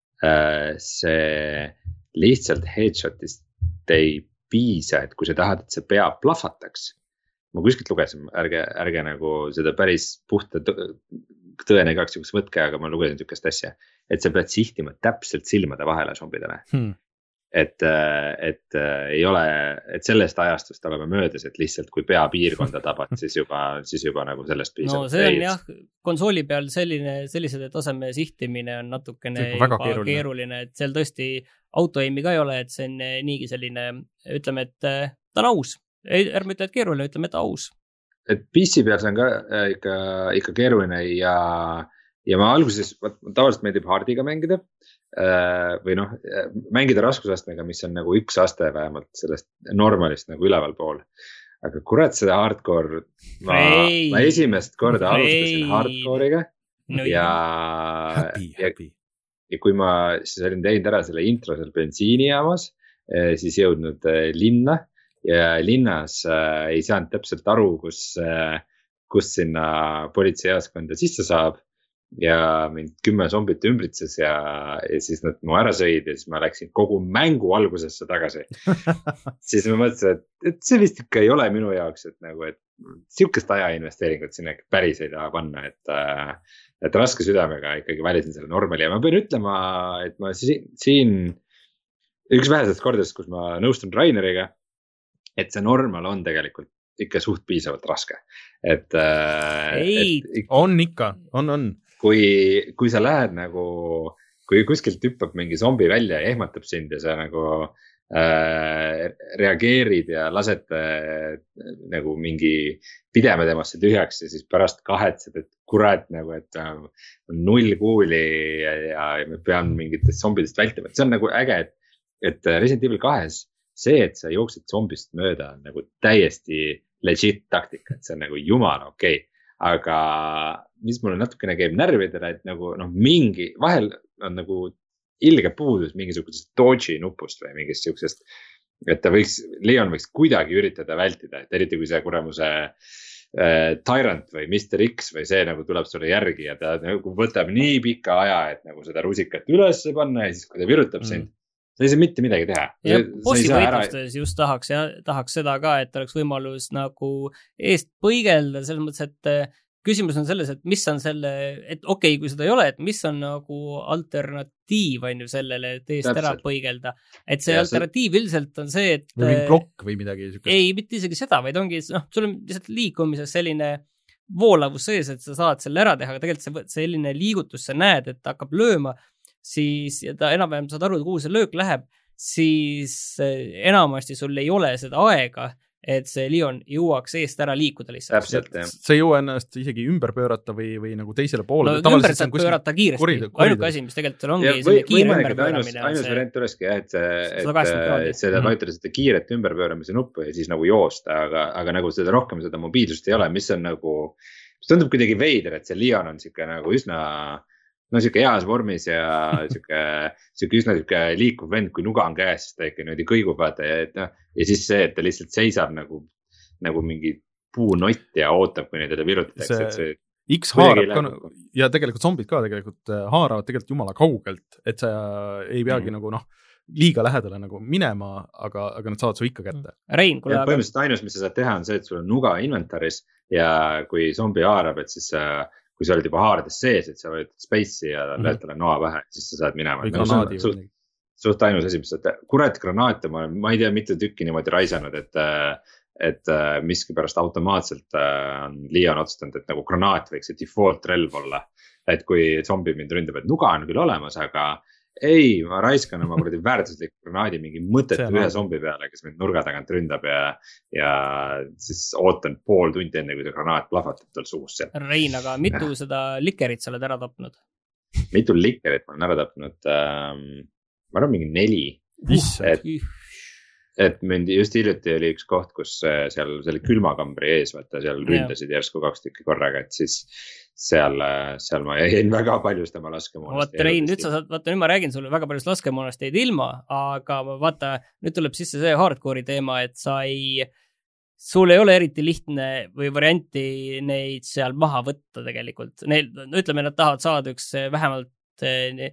see lihtsalt headshot'ist ei piisa, et kui sa tahad, et see pea plahvataks, ma kuskilt lugesin, ärge, ärge nagu seda päris puhta tõene igaks juhuks võtke, aga ma lugesin tükast asja, et sa pead sihtima täpselt silmade vahele zombidele. Hmm. Et, et ei ole, et sellest ajastust oleme möödas, et lihtsalt kui pea piirkonda tabad, siis juba, siis juba nagu sellest piisab. No see on jah, konsooli peal selline, sellised taseme sihtimine on natukene väga keeruline. keeruline, et seal tõesti autoaimi ka ei ole, et see on niigi selline, ütleme, et ta on aus. Ärme ütle, et keeruline, ütleme, et aus. Et P C peal see on ka ikka, ikka keeruline ja, ja ma alguses, tavaliselt meeldib hardiga mängida või noh, mängida raskusastmega, mis on nagu üks aste vähemalt sellest normalist nagu üleval pool. Aga kurat seda hardcore, ma, ma esimest korda alustasin hardcore'iga no, ja, happy, happy. ja, ja kui ma siis olin teinud ära selle intro seal bensiinijaamas, siis jõudnud linna. Ja linnas äh, ei saanud täpselt aru, kus, äh, kus sinna politseijaoskonda sisse saab. ja mind kümme zombit ümbritses ja, ja siis nad mu ära sõid ja siis ma läksin kogu mängu algusesse tagasi. Siis ma mõtlesin, et, et see vist ikka ei ole minu jaoks, et nagu, et siukest ajainvesteeringut sinna päris ei taha panna, et, et raske südamega ikkagi valisin selle normali ja ma pean ütlema, et ma siin, siin üks vähesest kordadest, kus ma nõustun Raineriga, et see normal on tegelikult ikka suht piisavalt raske, et, ei, et on ikka, on, on. Kui, kui sa lähed nagu, kui kuskilt hüppab mingi zombi välja ja ehmatab sind ja sa nagu äh, reageerid ja lased äh, nagu mingi pideme temasse tühjaks ja siis pärast kahetsed, et kurat nagu, et äh, on null kuuli ja, ja me peame mingitest zombidest vältima, et see on nagu äge, et, et Resident Evil kahes see, et sa jooksed zombist mööda on nagu täiesti legit taktika, et see on nagu jumala okei okay. Aga mis mulle natukene käib närvidele, et nagu noh, mingi vahel on nagu ilge puudus mingisugusest dodge'i nupust või mingist siuksest, et ta võiks, Leon võiks kuidagi üritada vältida, et eriti kui see kuramuse äh, Tyrant või mister X või see nagu tuleb sulle järgi ja ta nagu võtab nii pika aja, et nagu seda rusikat üles panna ja siis kui ta virutab mm. sind, sa ei saa mitte midagi teha. Ja bossi võitlustes ära... just tahaks, ja, tahaks seda ka, et oleks võimalus nagu eest põigelda, selles mõttes, et küsimus on selles, et mis on selle, et okei okay,, kui seda ei ole, et mis on nagu alternatiiv on ju sellele, et eest Täpselt. Ära põigelda. Et see ja alternatiiv see... üldiselt on see, et... Või mingi blokk või midagi. Sükest. Ei, mitte isegi seda, vaid ongi, noh, sul on lihtsalt liikumises selline voolavus sees, et sa saad selle ära teha, aga tegelikult see selline liigutus, sa näed, et ta hakkab lööma, siis ja ta enam-vähem saad aru, kuhu see löök läheb, siis enamasti sul ei ole seda aega, et see Leon jõuaks eest ära liikuda lihtsalt. Täpselt, jah. See ei jõua ennast isegi ümber pöörata või, või nagu teisele poole. No ümber saab pöörata kiiresti. Ainuke asi, mis tegelikult seal ongi ja, või, kiire ümberpööramine. Ainus see... variant olekski, jah, et, et seda mm. vajutada seda kiiret ümberpööramise nuppu ja siis nagu joosta, aga, aga nagu seda rohkem seda mobiilsust ei ole, mis on nagu, mis tundub kuidagi veider, et see Leon on siuke nagu üsna no siuke heas vormis ja siuke, siuke üsna siuke liikuv vend, kui nuga on käes, siis ta ikka niimoodi kõigub vaata ja, et, no, ja siis see, et ta lihtsalt seisab nagu, nagu mingi puunott ja ootab, kui neid teda virutatakse. See, see X haarab ka, ja tegelikult zombid ka tegelikult haaravad tegelikult jumala kaugelt, et sa ei peagi mm. nagu noh, liiga lähedale nagu minema, aga, aga nad saavad su ikka kätte. Rein, kuule. Põhimõtteliselt ainus, mis sa saad teha, on see, et sul on nuga inventaris ja kui zombi haarab, et siis kui sa oled juba haarades sees, et sa võtad space'i ja mm-hmm. lööd talle noa pähe, siis sa saad minema. Või granaadi. Suht, suht ainus asi, mis sa teed. Kurat granaate, ma, ma ei tea, mitu tükki niimoodi raisanud, et, et miski pärast automaatselt on Leon otsustanud, et nagu granaat võiks see default relv olla. Et kui zombi mind ründab, et nuga on küll olemas, aga ei, ma raiskan oma kuradi väärtuslik granaadi mingi mõtetu ühe zombi peale, kes mind nurga tagant ründab ja, ja siis ootan pool tundi enne, kui see granaat plahvatab tal suus seal. Rein, aga mitu seda likerit sa oled ära tapnud? Mitu likerit ma olen ära tapnud? Ähm, ma arvan mingi neli. Issand. Et, et mind just hiljuti oli üks koht, kus seal selle külmakambri ees, vaata seal ründasid järsku kaks tükki korraga, et siis seal, seal ma jäin väga paljust oma laskemoonast. Vaata Rein, nüüd sa saad, vaata nüüd ma räägin sulle väga paljust laskemoonast jäid ilma, aga vaata, nüüd tuleb sisse see hardcore'i teema, et sa ei, sul ei ole eriti lihtne või varianti neid seal maha võtta tegelikult. Neil, ütleme, nad tahavad saada üks vähemalt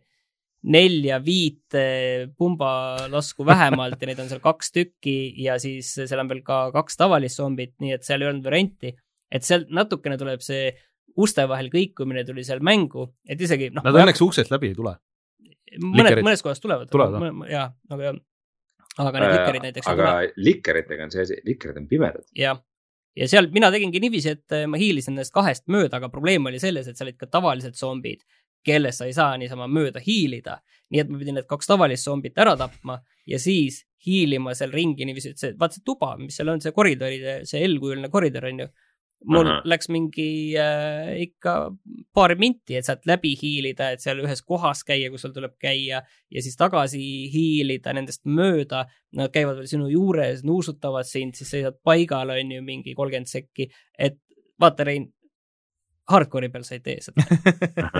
nelja, viit pumba lasku vähemalt ja neid on seal kaks tükki ja siis seal on veel ka kaks tavalist zombit, nii et seal ei olnud varianti. Et seal natukene tuleb see uste vahel kõikumine tuli seal mängu, et isegi no, nad õnneks uksest läbi ei tule. Mõned, mõnes kohas tulevad. Tulevad. Ja, aga, aga need likerid näiteks aga likeritega on see asi, likerid on pimedad. Ja, ja seal mina tegingi niiviisi, et ma hiilisin nendest kahest mööda, aga probleem oli selles, et seal olid ka tavalised zombid, kellest sa ei saa niisama mööda hiilida. Nii et ma pidin need kaks tavalist zombit ära tapma ja siis hiilima seal ringi niiviisi, et see, vaat see tuba, mis seal on, see koridor, see L-kujuline koridor on ju, mul Aha. läks mingi äh, ikka paar minti, et saad läbi hiilida, et seal ühes kohas käia, kus sul tuleb käia ja siis tagasi hiilida nendest mööda. Nad käivad veel sinu juures, nuusutavad sind, siis seisad paigal on ju mingi kolmkümmend sekki. Et vaata Rein, hardcore'i peal sa ei tee seda.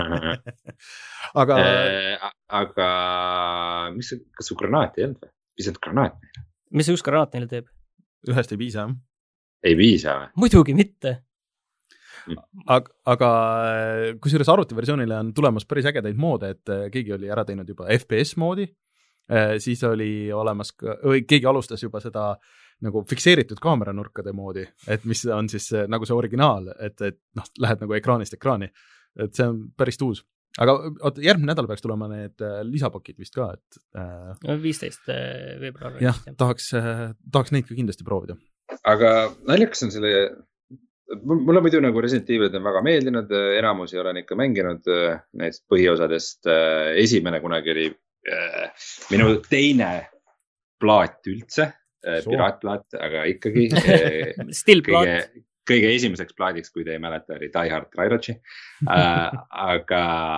aga äh, aga mis, kas su granaat ei olnud või? Mis on granaat? Mis see üks granaat neile teeb? Ühest ei piisa, jah? Ei piisa või? Muidugi mitte. aga, aga kusjuures arvutiversioonile on tulemas päris ägedaid moode, et keegi oli ära teinud juba F P S moodi, siis oli olemas, või keegi alustas juba seda nagu fikseeritud kaameranurkade moodi, et mis on siis nagu see originaal, et, et noh, lähed nagu ekraanist ekraani, et see on päris uus. Aga oot, järgmine nädal peaks tulema need lisapakid vist ka, et äh, viisteist veebruar. Jah, tahaks, tahaks neid ka kindlasti proovida. Aga naljakas on selle, mulle muidu nagu Resident Evilid on väga meeldinud, enamus ei olen ikka mänginud neist põhiosadest. Esimene kunagi oli äh, minu teine plaat üldse. Piraatplaat, aga ikkagi Still plaat. Kõige, kõige esimeseks plaadiks, kui te ei mäleta, oli Die Hard Rairachi. äh, aga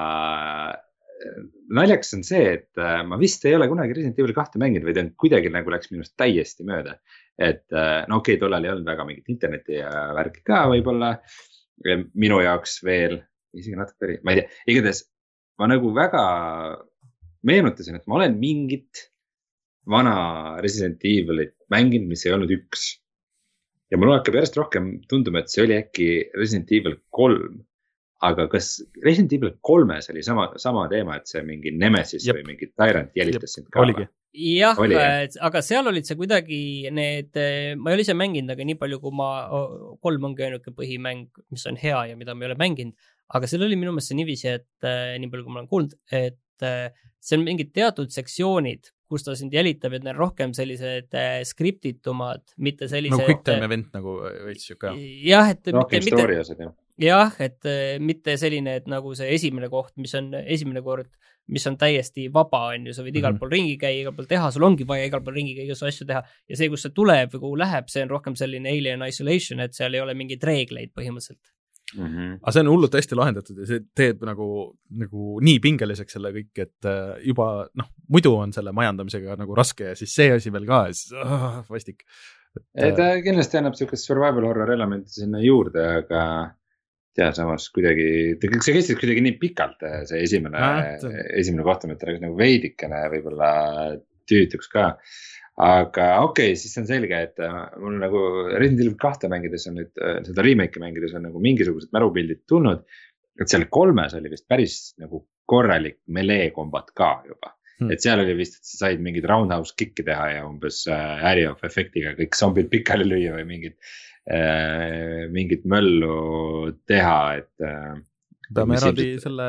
naljaks on see, et ma vist ei ole kunagi Resident Evil kahte mänginud, vaid on kuidagi nagu läks minust täiesti mööda. Et no okei, okay, tollal ei olnud väga mingit interneti ja värki ka võib-olla minu jaoks veel, isegi natuke peri, ma ei tea, igatahes ma nagu väga meenutasin, et ma olen mingit vana Resident Evilit mänginud, mis ei olnud üks. Ja mul hakkab järjest rohkem tunduma, et see oli äkki Resident Evil kolm. Aga kas Resident Evil kolmes oli sama, sama teema, et see mingi Nemesis Jep. Või mingi Tyrant jälitas sind ka? Oligi. Jah, oli, aga seal olid see kuidagi need, ma ei ole ise mänginud, aga nii palju, kui ma, kolm ongi ainuke põhimäng, mis on hea ja mida ma ei ole mänginud. Aga seal oli minu meelest see niiviisi, et nii palju, kui ma olen kuulnud, et see on mingid teatud sektsioonid, kus ta sind jälitab, et need rohkem sellised skriptitumad, mitte sellised... Nagu quick time event nagu veits siuke. Jah, et rohkem mitte, story osad, jah. Jah, et mitte selline, et nagu see esimene koht, mis on esimene kord, mis on täiesti vaba, on ju, sa võid igal pool ringi käia, igal pool teha, sul ongi vaja igal pool ringi käia, igas asju teha. Ja see, kus see tuleb või kuhu läheb, see on rohkem selline Alien Isolation, et seal ei ole mingeid reegleid põhimõtteliselt. Mm-hmm. Aga see on hullult hästi lahendatud ja see teeb nagu, nagu nii pingeliseks selle kõik, et juba noh, muidu on selle majandamisega nagu raske ja siis see asi veel ka ja siis oh, vastik. Et, ta kindlasti annab sellist survival horror elementi sinna juurde, aga tea, samas kuidagi, see kestis kuidagi nii pikalt, see esimene, ah, esimene kohtumõte oleks nagu veidikene võib-olla tüütuks ka. Aga okei, okay, siis on selge, et mul nagu Resident Evil kahte mängides on nüüd, seda remake'i mängides on nagu mingisugused märupildid tulnud, et seal kolmes oli vist päris nagu korralik melee kombat ka juba. Hmm. Et seal oli vist, et sa said mingid roundhouse kick'i teha ja umbes Harry of efektiga kõik zombid pikali lüüa või mingid, äh, mingid möllu teha, et peame eraldi ilmselt... selle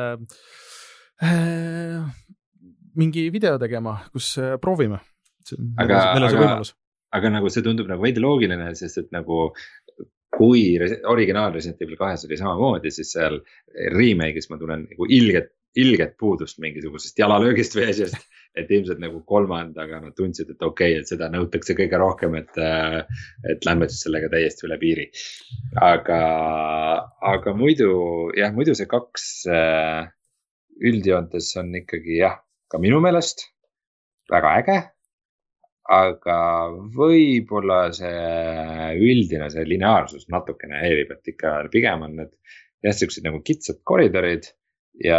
äh, mingi video tegema, kus äh, proovime. Aga, aga, aga nagu see tundub nagu veidi loogiline, sest et nagu kui originaal Resident Evil kahes oli samamoodi, siis seal remake'is ma tulen nagu ilget, ilget puudust mingisugusest jalalöögist või asjast, et ilmselt nagu kolmandaga nad tundsid, et okei, okay, et seda nõutakse kõige rohkem, et, et lähme siis sellega täiesti üle piiri. Aga, aga muidu, jah, muidu see kaks üldjoontes on ikkagi jah, ka minu meelest väga äge. Aga võib-olla see üldine, see lineaarsus natukene häirib, et ikka pigem on need jah, sellised nagu kitsad koridorid ja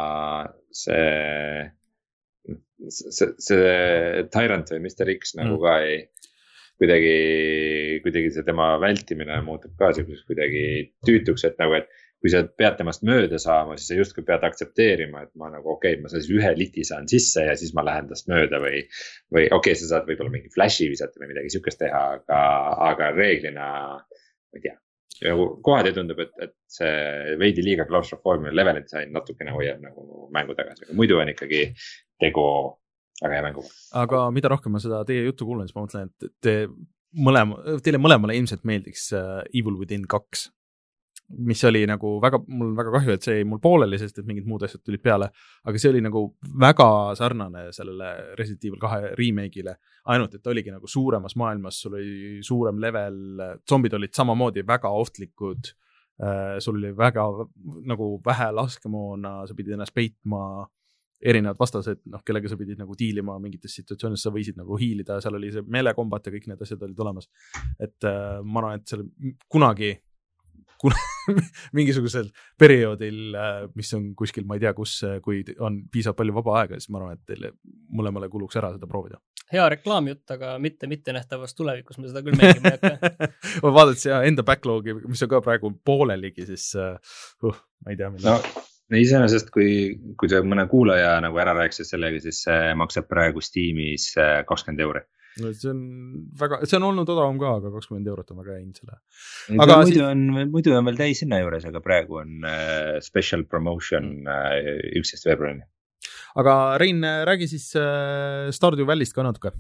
see, see, see Tyrant või mister X nagu mm. ka ei, kuidagi, kuidagi see tema vältimine muutub ka selliseks kuidagi tüütuks, et nagu, et kui sa pead temast mööda saama, siis sa justkui pead aktsepteerima, et ma nagu okei, okay, ma siis ühe liti saan sisse ja siis ma lähen tast mööda või, või okei okay,, sa saad võib-olla mingi flashi visata või midagi sükest teha, aga, aga reeglina, ma ei tea, kohati tundub, et, et see veidi liiga claustrophobia level design natukene hoiab nagu mängu tagasi, aga muidu on ikkagi tegu väga hea mängu. Aga mida rohkem ma seda teie juttu kuulen, siis ma mõtlen, et te mõlema, teile mõlemale ilmselt meeldiks Evil Within kaks. Mis oli nagu väga, mul väga kahju, et see ei mul pooleli, sest et mingid muud asjad tulid peale, aga see oli nagu väga sarnane sellele Resident Evil kahe remake'ile, ainult et oligi nagu suuremas maailmas, sul oli suurem level, zombid olid samamoodi väga ohtlikud, sul oli väga nagu vähe laskemoona, sa pidid ennast peitma, erinevad vastased, noh, kellega sa pidid nagu diilima mingites situatsioonides, sa võisid nagu hiilida, seal oli see meelekombat ja kõik need asjad olid olemas, et ma arvan, et seal kunagi kuna mingisugusel perioodil, mis on kuskil, ma ei tea kus, kui on piisavalt palju vaba aega, siis ma arvan, et teile mõlemale kuluks ära seda proovida. Hea reklaamjutt, aga mitte mitte nähtavas tulevikus, me seda küll mängime jäkka. Ma vaadates ja enda backlogi, mis on ka praegu pooleligi, siis uh, ma ei tea, mille. No, iseenesest, kui, kui see mõne kuulaja nagu ära rääkis sellega, siis see maksab praegu Steamis kakskümmend euri. No, see on väga, see on olnud odavam ka, aga kakskümmend eurot on väga hind selle. Aga muidu, siis... on, muidu on veel täis sinna juures, aga praegu on uh, special promotion uh, üksteist veebruarini. Aga Rein, räägi siis uh, Stardew Valley'st ka natuke.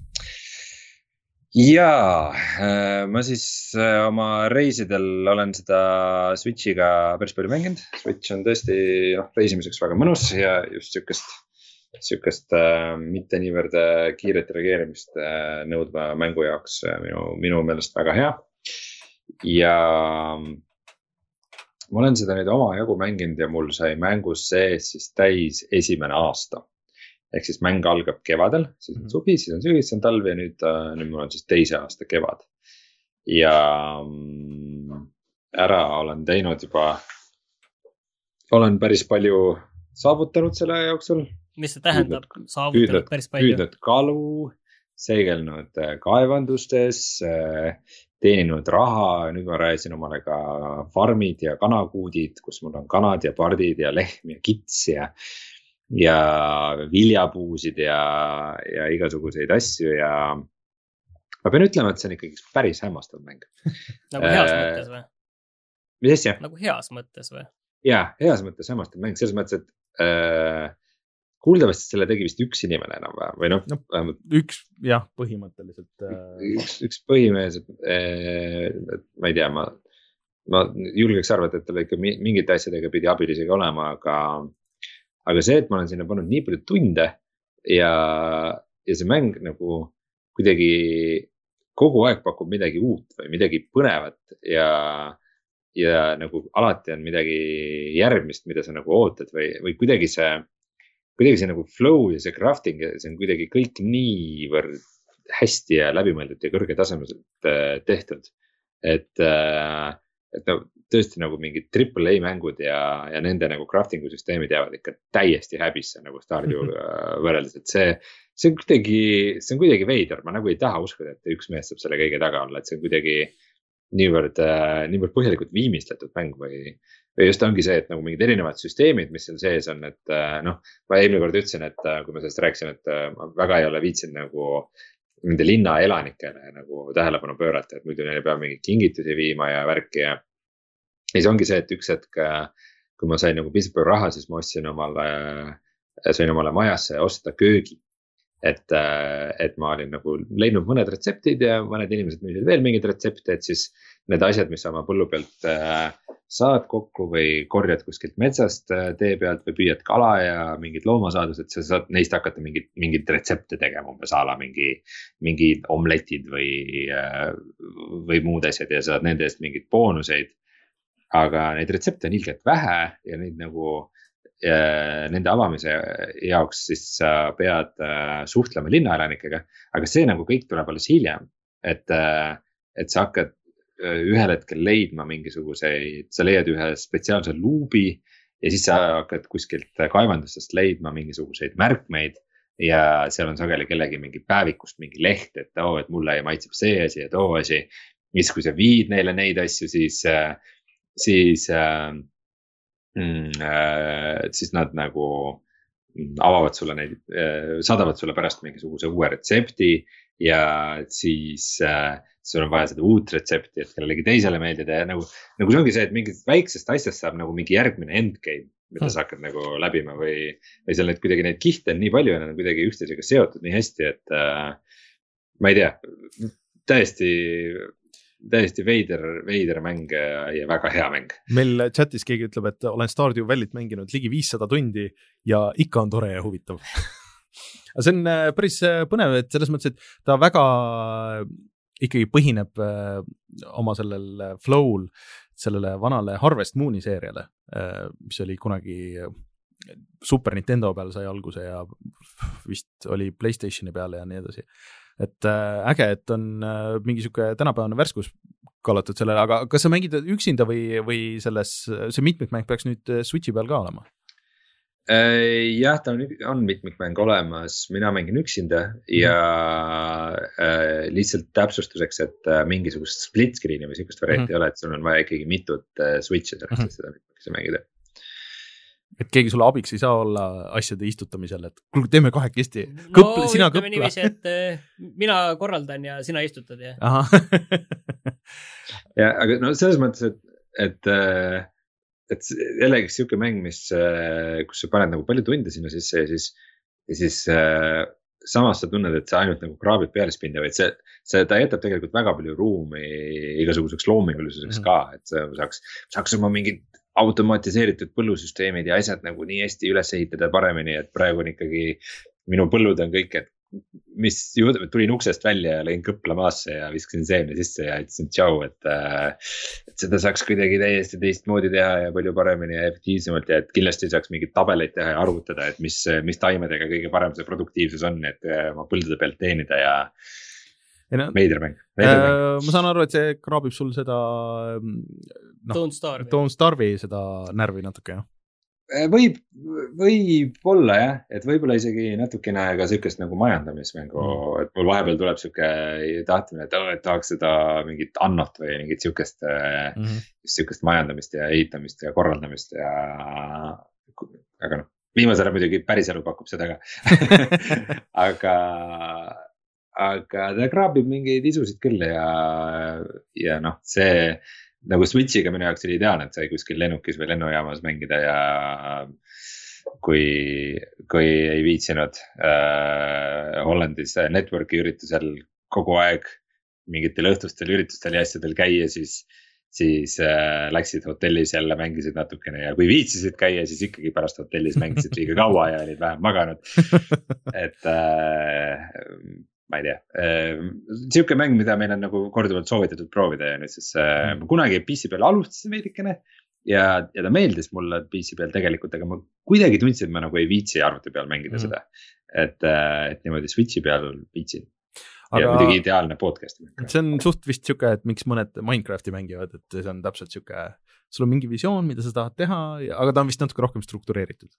Jaa, uh, ma siis uh, oma reisidel olen seda Switchiga päris palju mänginud. Switch on tõesti noh, reisimiseks väga mõnus ja just sükest Sükest äh, mitte niivõrd kiiret reageerimist äh, nõudva mängu jaoks äh, minu, minu meelest väga hea. Ja ma olen seda nüüd oma jagu mänginud ja mul sai mängus sees siis täis esimene aasta. Ehk siis mäng algab kevadel, siis on suvi, siis on sügis, siis on talv ja nüüd, äh, nüüd mul on siis teise aasta kevad. Ja mm, ära olen teinud juba, olen päris palju saavutanud selle jooksul. Mis see tähendab? Saavutanud püüdnud, päris palju. Püüdnud kalu, seegelnud kaevandustes, teeninud raha. Nüüd ma rääsin omale ka farmid ja kanakuudid, kus mul on kanad ja pardid ja lehm ja kits ja, ja viljapuusid ja, ja igasuguseid asju. Ja ma pean ütlema, et see on ikkagi päris hämmastav mäng. Nagu heas mõttes või? Mis asja? Nagu heas mõttes või? Jaa, heas mõttes hämmastav mäng. Selles mõttes, et äh, kuuldavasti selle tegi vist üks inimene enam või noh no, vähemalt üks jah põhimõtteliselt äh... üks, üks põhimees äh, ma ei tea ma, ma julgeks arvata, et tal ikka mingite asjadega pidi abilisega olema, aga aga see, et ma olen sinna pannud nii palju tunde ja, ja see mäng nagu kuidagi kogu aeg pakub midagi uut või midagi põnevat ja ja nagu alati on midagi järgmist, mida sa nagu ootad või, või kuidagi see kuidagi see nagu flow ja see crafting ja see on kuidagi kõik niivõrd hästi ja läbimõeldud ja kõrgetasemeliselt tehtud. Et, et no, tõesti nagu mingid triple A mängud ja, ja nende nagu craftingu süsteemid jäävad ikka täiesti häbisse nagu Stardew võrreldes. Et see, see, on kuidagi, see on kuidagi veider, ma nagu ei taha uskuda, et üks mees saab selle kõige taga olla, et see on kuidagi niivõrd, niivõrd põhjalikult viimistletud mäng või või just ongi see, et nagu mingid erinevad süsteemid, mis seal sees on, et noh, ma eelmine kord ütlesin, et kui ma sellest rääksin, et ma väga ei ole viitsin nagu nende linna elanikele nagu tähelepanu pöörata, et muidu neile peab mingid kingitusi viima ja värki ja ja see ongi see, et üks hetk, kui ma sain nagu piisavalt palju raha, siis ma ostsin omale, sain omale majasse osta köögi. Et, et ma olin nagu leidnud mõned retseptid ja mõned inimesed müüsid veel mingid retsepte, et siis need asjad, mis sa oma põllu pealt saad kokku või korjad kuskilt metsast tee pealt või püüad kala ja mingid loomasaadused, sa saad neist hakata mingid, mingid retsepte tegema, umbes ala mingi, mingid omletid või, või muud asjad ja saad nende eest mingid boonuseid. Aga neid retsepte on ilgelt vähe ja neid nagu ja nende avamise jaoks siis sa pead suhtlema linnaelanikega, aga see nagu kõik tuleb alles hiljem, et, et sa hakkad ühel hetkel leidma mingisuguseid, sa leiad ühe spetsiaalse luubi ja siis sa hakkad kuskilt kaevandustest leidma mingisuguseid märkmeid ja seal on sageli kellegi mingi päevikust mingi leht, et oo, et mulle ei maitseb see asi ja too asi. Mis kui sa viid neile neid asju, siis, siis Mm, siis nad nagu avavad sulle neid, saadavad sulle pärast mingisuguse uue retsepti ja siis äh, sul on vaja seda uut retsepti, et kellelegi teisele meeldida ja nagu, nagu see ongi see, et mingist väiksest asjast saab nagu mingi järgmine endgame, mida sa hakkad nagu läbima või, või seal need kuidagi neid kihte on nii palju ja nad on kuidagi üksteisega seotud nii hästi, et äh, ma ei tea, täiesti täiesti veider, veider mäng ja väga hea mäng. Meil chatis keegi ütleb, et olen Stardew Valley't mänginud ligi viissada tundi ja ikka on tore ja huvitav. See on päris põnev, et selles mõttes, et ta väga ikkagi põhineb oma sellel flow'l, sellele vanale Harvest Mooni seeriale, mis oli kunagi Super Nintendo peal sai alguse ja vist oli PlayStationi peale ja nii edasi. Et äge, et on mingi siuke tänapäevane värskus kallatud sellele, aga kas sa mängid üksinda või, või selles, see mitmikmäng peaks nüüd Switchi peal ka olema? Jah, ta on, on mitmikmäng olemas, mina mängin üksinda ja äh, lihtsalt täpsustuseks, et mingisugust split screen'i või sihukest varianti mm -hmm. ei ole, et sul on vaja ikkagi mitut Switchi selleks, et seda mitmikesi mängida. Et keegi sulle abiks ei saa olla asjade istutamisel, et kuule, teeme kahekesti. No sina ütleme niiviisi, et mina korraldan ja sina istutad. Ja, ja aga no selles mõttes, et, et, et jällegi siuke mäng, mis, kus sa paned nagu palju tunde sinna sisse ja siis, ja siis samas sa tunned, et sa ainult nagu kraabid pealispinda, vaid see, see, ta jätab tegelikult väga palju ruumi igasuguseks loomingulisuseks mm -hmm. ka, et sa saaks, saaks oma mingid automatiseeritud põllusüsteemid ja asjad nagu nii hästi üles ehitada paremini, et praegu on ikkagi minu põllud on kõik, et mis juurde, tulin uksest välja ja lõin kõpla maasse ja viskasin seemne sisse ja ütlesin tšau, et, et seda saaks kuidagi täiesti teistmoodi teha ja palju paremini ja efektiivsemalt ja et kindlasti saaks mingeid tabeleid teha ja arvutada, et mis, mis taimedega kõige parem see produktiivsus on, et oma põldude pealt teenida ja No, veidermäng, veidermäng. Äh, ma saan aru, et see kraabib sul seda no, Don't Starve. Don't Starve'i seda närvi natuke, jah? Võib, võib olla jah, et võib-olla isegi natukene ka sükest nagu majandamismängu, mm. et mul vahepeal tuleb süke tahtmine, et, et tahaks seda mingit annot või mingit sükest, mm -hmm. sükest majandamist ja ehitamist ja korraldamist ja aga noh, viimasel ajal muidugi päris elu pakub seda ka aga aga ta kraabib mingeid isusid küll ja, ja noh, see nagu Switchiga minu jaoks oli ideaalne, et sai kuskil lennukis või lennujaamas mängida ja kui, kui ei viitsinud äh, Hollandis network'i üritusel kogu aeg mingitel õhtustel üritustel ja asjadel käia, siis, siis äh, läksid hotellis jälle mängisid natukene ja kui viitsisid käia, siis ikkagi pärast hotellis mängisid liiga kaua ja olid vähem maganud, et äh, ma ei tea, siuke mäng, mida meil on nagu korduvalt soovitatud proovida ja nüüd siis mm. ma kunagi P C peal alustasin veidikene ja, ja ta meeldis mulle P C peal tegelikult, aga ma kuidagi tundsin, et ma nagu ei viitsi arvuti peal mängida mm. seda, et, et niimoodi Switchi peal viitsin. Aga ja muidugi ideaalne podcast. See on suht vist siuke, et miks mõned Minecrafti mängivad, et see on täpselt siuke, sul on mingi visioon, mida sa tahad teha, aga ta on vist natuke rohkem struktureeritud.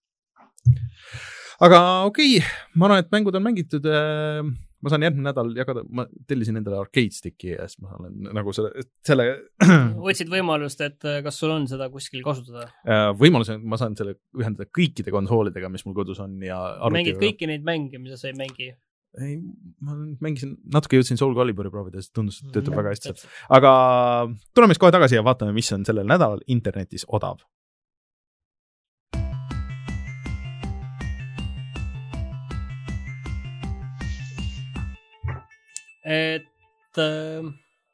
Aga okei, okay, ma arvan, et mängud on mängitud, ma saan järgmine nädal jagada, ma tellisin endale arcade stick'i ja siis ma olen nagu selle, selle... Otsid võimalust, et kas sul on seda kuskil kasutada? Võimalus on, ma saan selle ühendada kõikide konsoolidega, mis mul kodus on ja mängid kõiki neid mänge, mida sa ei mängi? Ei, ma mängisin, natuke jõudsin Soul Caliburi proovida, sest tundus, et töötab mm, väga hästi. Aga tuleme siis kohe tagasi ja vaatame, mis on sellel nädalal internetis odav. Et äh,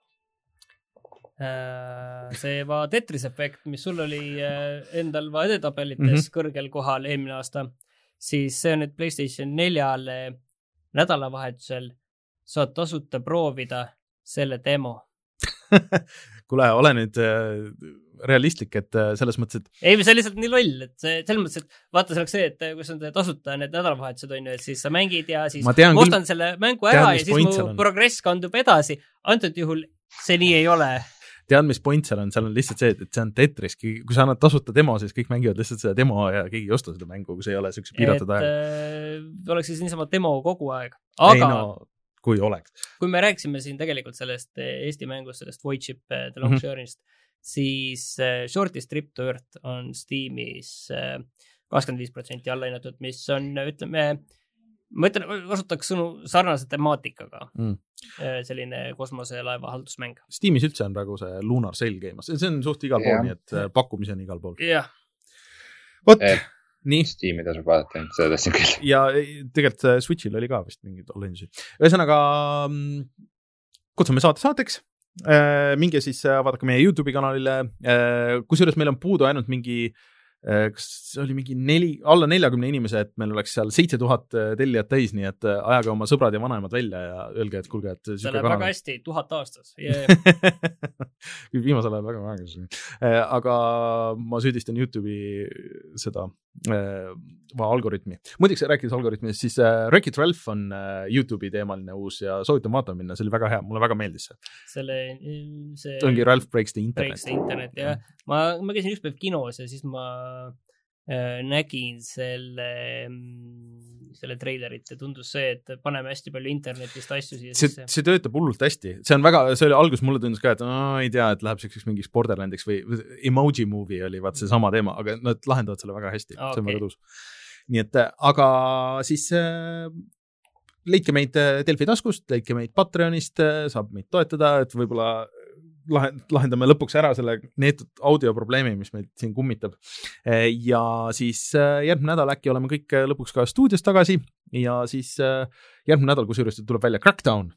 see va Tetris efekt, mis sul oli äh, endal va edetabelites mm-hmm. kõrgel kohal eelmine aasta, siis see on nüüd PlayStation neljale nädalavahetusel saad tasuta proovida selle demo. Kuule, ole nüüd äh, realistlik, et äh, selles mõttes, et... Ei, see on lihtsalt nii loll, et see, selles mõttes, et vaata, see oleks see, et kui on tasuta need nädalavahetused on ju, et siis sa mängid ja siis ma ostan küll, selle mängu ära tead, ja siis mu progress kandub edasi. Antud juhul see nii ei ole. Tead, mis point seal on? Seal on lihtsalt see, et see on Tetris. Kui sa annad tasuta demo, siis kõik mängivad lihtsalt seda demo ja keegi ei osta seda mängu, kui see ei ole sellise piiratud aeg. Et oleks siis niisama demo kogu aeg. Aga ei, no, kui oleks. Kui me rääksime siin tegelikult sellest Eesti mängust, sellest Void Ship The Long mm-hmm. Journey'st, siis Shortest Trip to Earth on Steamis kakskümmend viis protsenti allahinnatud, mis on, ütleme, ma ütlen, kasutaks sõnu sarnase temaatikaga. Mm. Selline kosmoselaeva haldusmäng. Steamis üldse on praegu see Lunar Sail käimas. See on suht igal pool, nii et pakkumise on igal pool. Jah. Vot, eh, nii. Steam'i tasub vaadata, seda tahtsin küll. Ja tegelikult Switchil oli ka vist mingid allahindusi. Ühesõnaga, kutsume saate saateks. Minge siis vaadake meie YouTube'i kanalile. Kusjuures meil on puudu ainult mingi kas see oli mingi neli, alla neljakümne inimese, et meil oleks seal seitse tuhat tellijat täis, nii et ajaga oma sõbrad ja vanaemad välja ja öelge, et kuulge, et see läheb väga hästi, tuhat aastas yeah. Viimasel ajal väga väga. Aga ma süüdistan YouTube'i seda äh, algoritmi. Muidugi rääkides algoritmist, siis äh, Wreck-It Ralph on äh, YouTube'i teemaline uus ja soovitan vaatama minna, see oli väga hea, mulle väga meeldis see. Selle, see ongi Ralph Breaks the Internet. Breaks the Internet, jah. Ma, ma käisin üks päev kinos ja siis ma äh, nägin selle, selle trailerit ja tundus see, et paneme hästi palju internetist asju siia see, see töötab hullult hästi. See on väga, see oli algus mulle tundus ka, et no, ei tea, et läheb selliseks mingiks Borderlandiks või Emoji Movie oli vaat see sama teema, aga nad lahendavad selle väga hästi. Okay. See on väga tõus. Nii et, aga siis äh, leidke meid Delfi taskust, leidke meid Patreonist, saab meid toetada, et võib-olla lahendame lõpuks ära selle neetud audio probleemi, mis meid siin kummitab. Ja siis järgmine nädal äkki oleme kõik lõpuks ka stuudios tagasi ja siis järgmine nädal, kus juures tuleb välja Crackdown.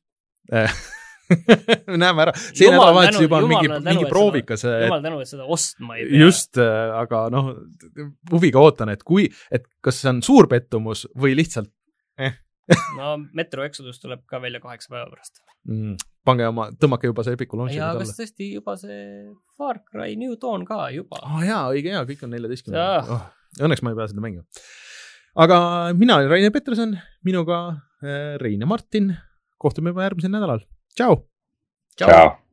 näeme ära. See nädalavahetus juba on mingi, mingi proovikas. Jumal tänu, et seda ostma ei pea. Just, aga noh, huviga ootan, et kui, et kas see on suur pettumus või lihtsalt eh. no Metro Exodus tuleb ka välja kaheksa päeva pärast. Mm, pange oma, tõmmake juba see Epiku launch. Ja kas tõesti juba see Far Cry New Dawn ka juba? Ah jaa, õige hea, kõik on neljateistkümne. Oh, õnneks ma ei pea seda mängima. Aga mina olen Rainer Peterson, minuga Rein ja Martin. Kohtume juba järgmisel nädalal. Tšau! Tšau!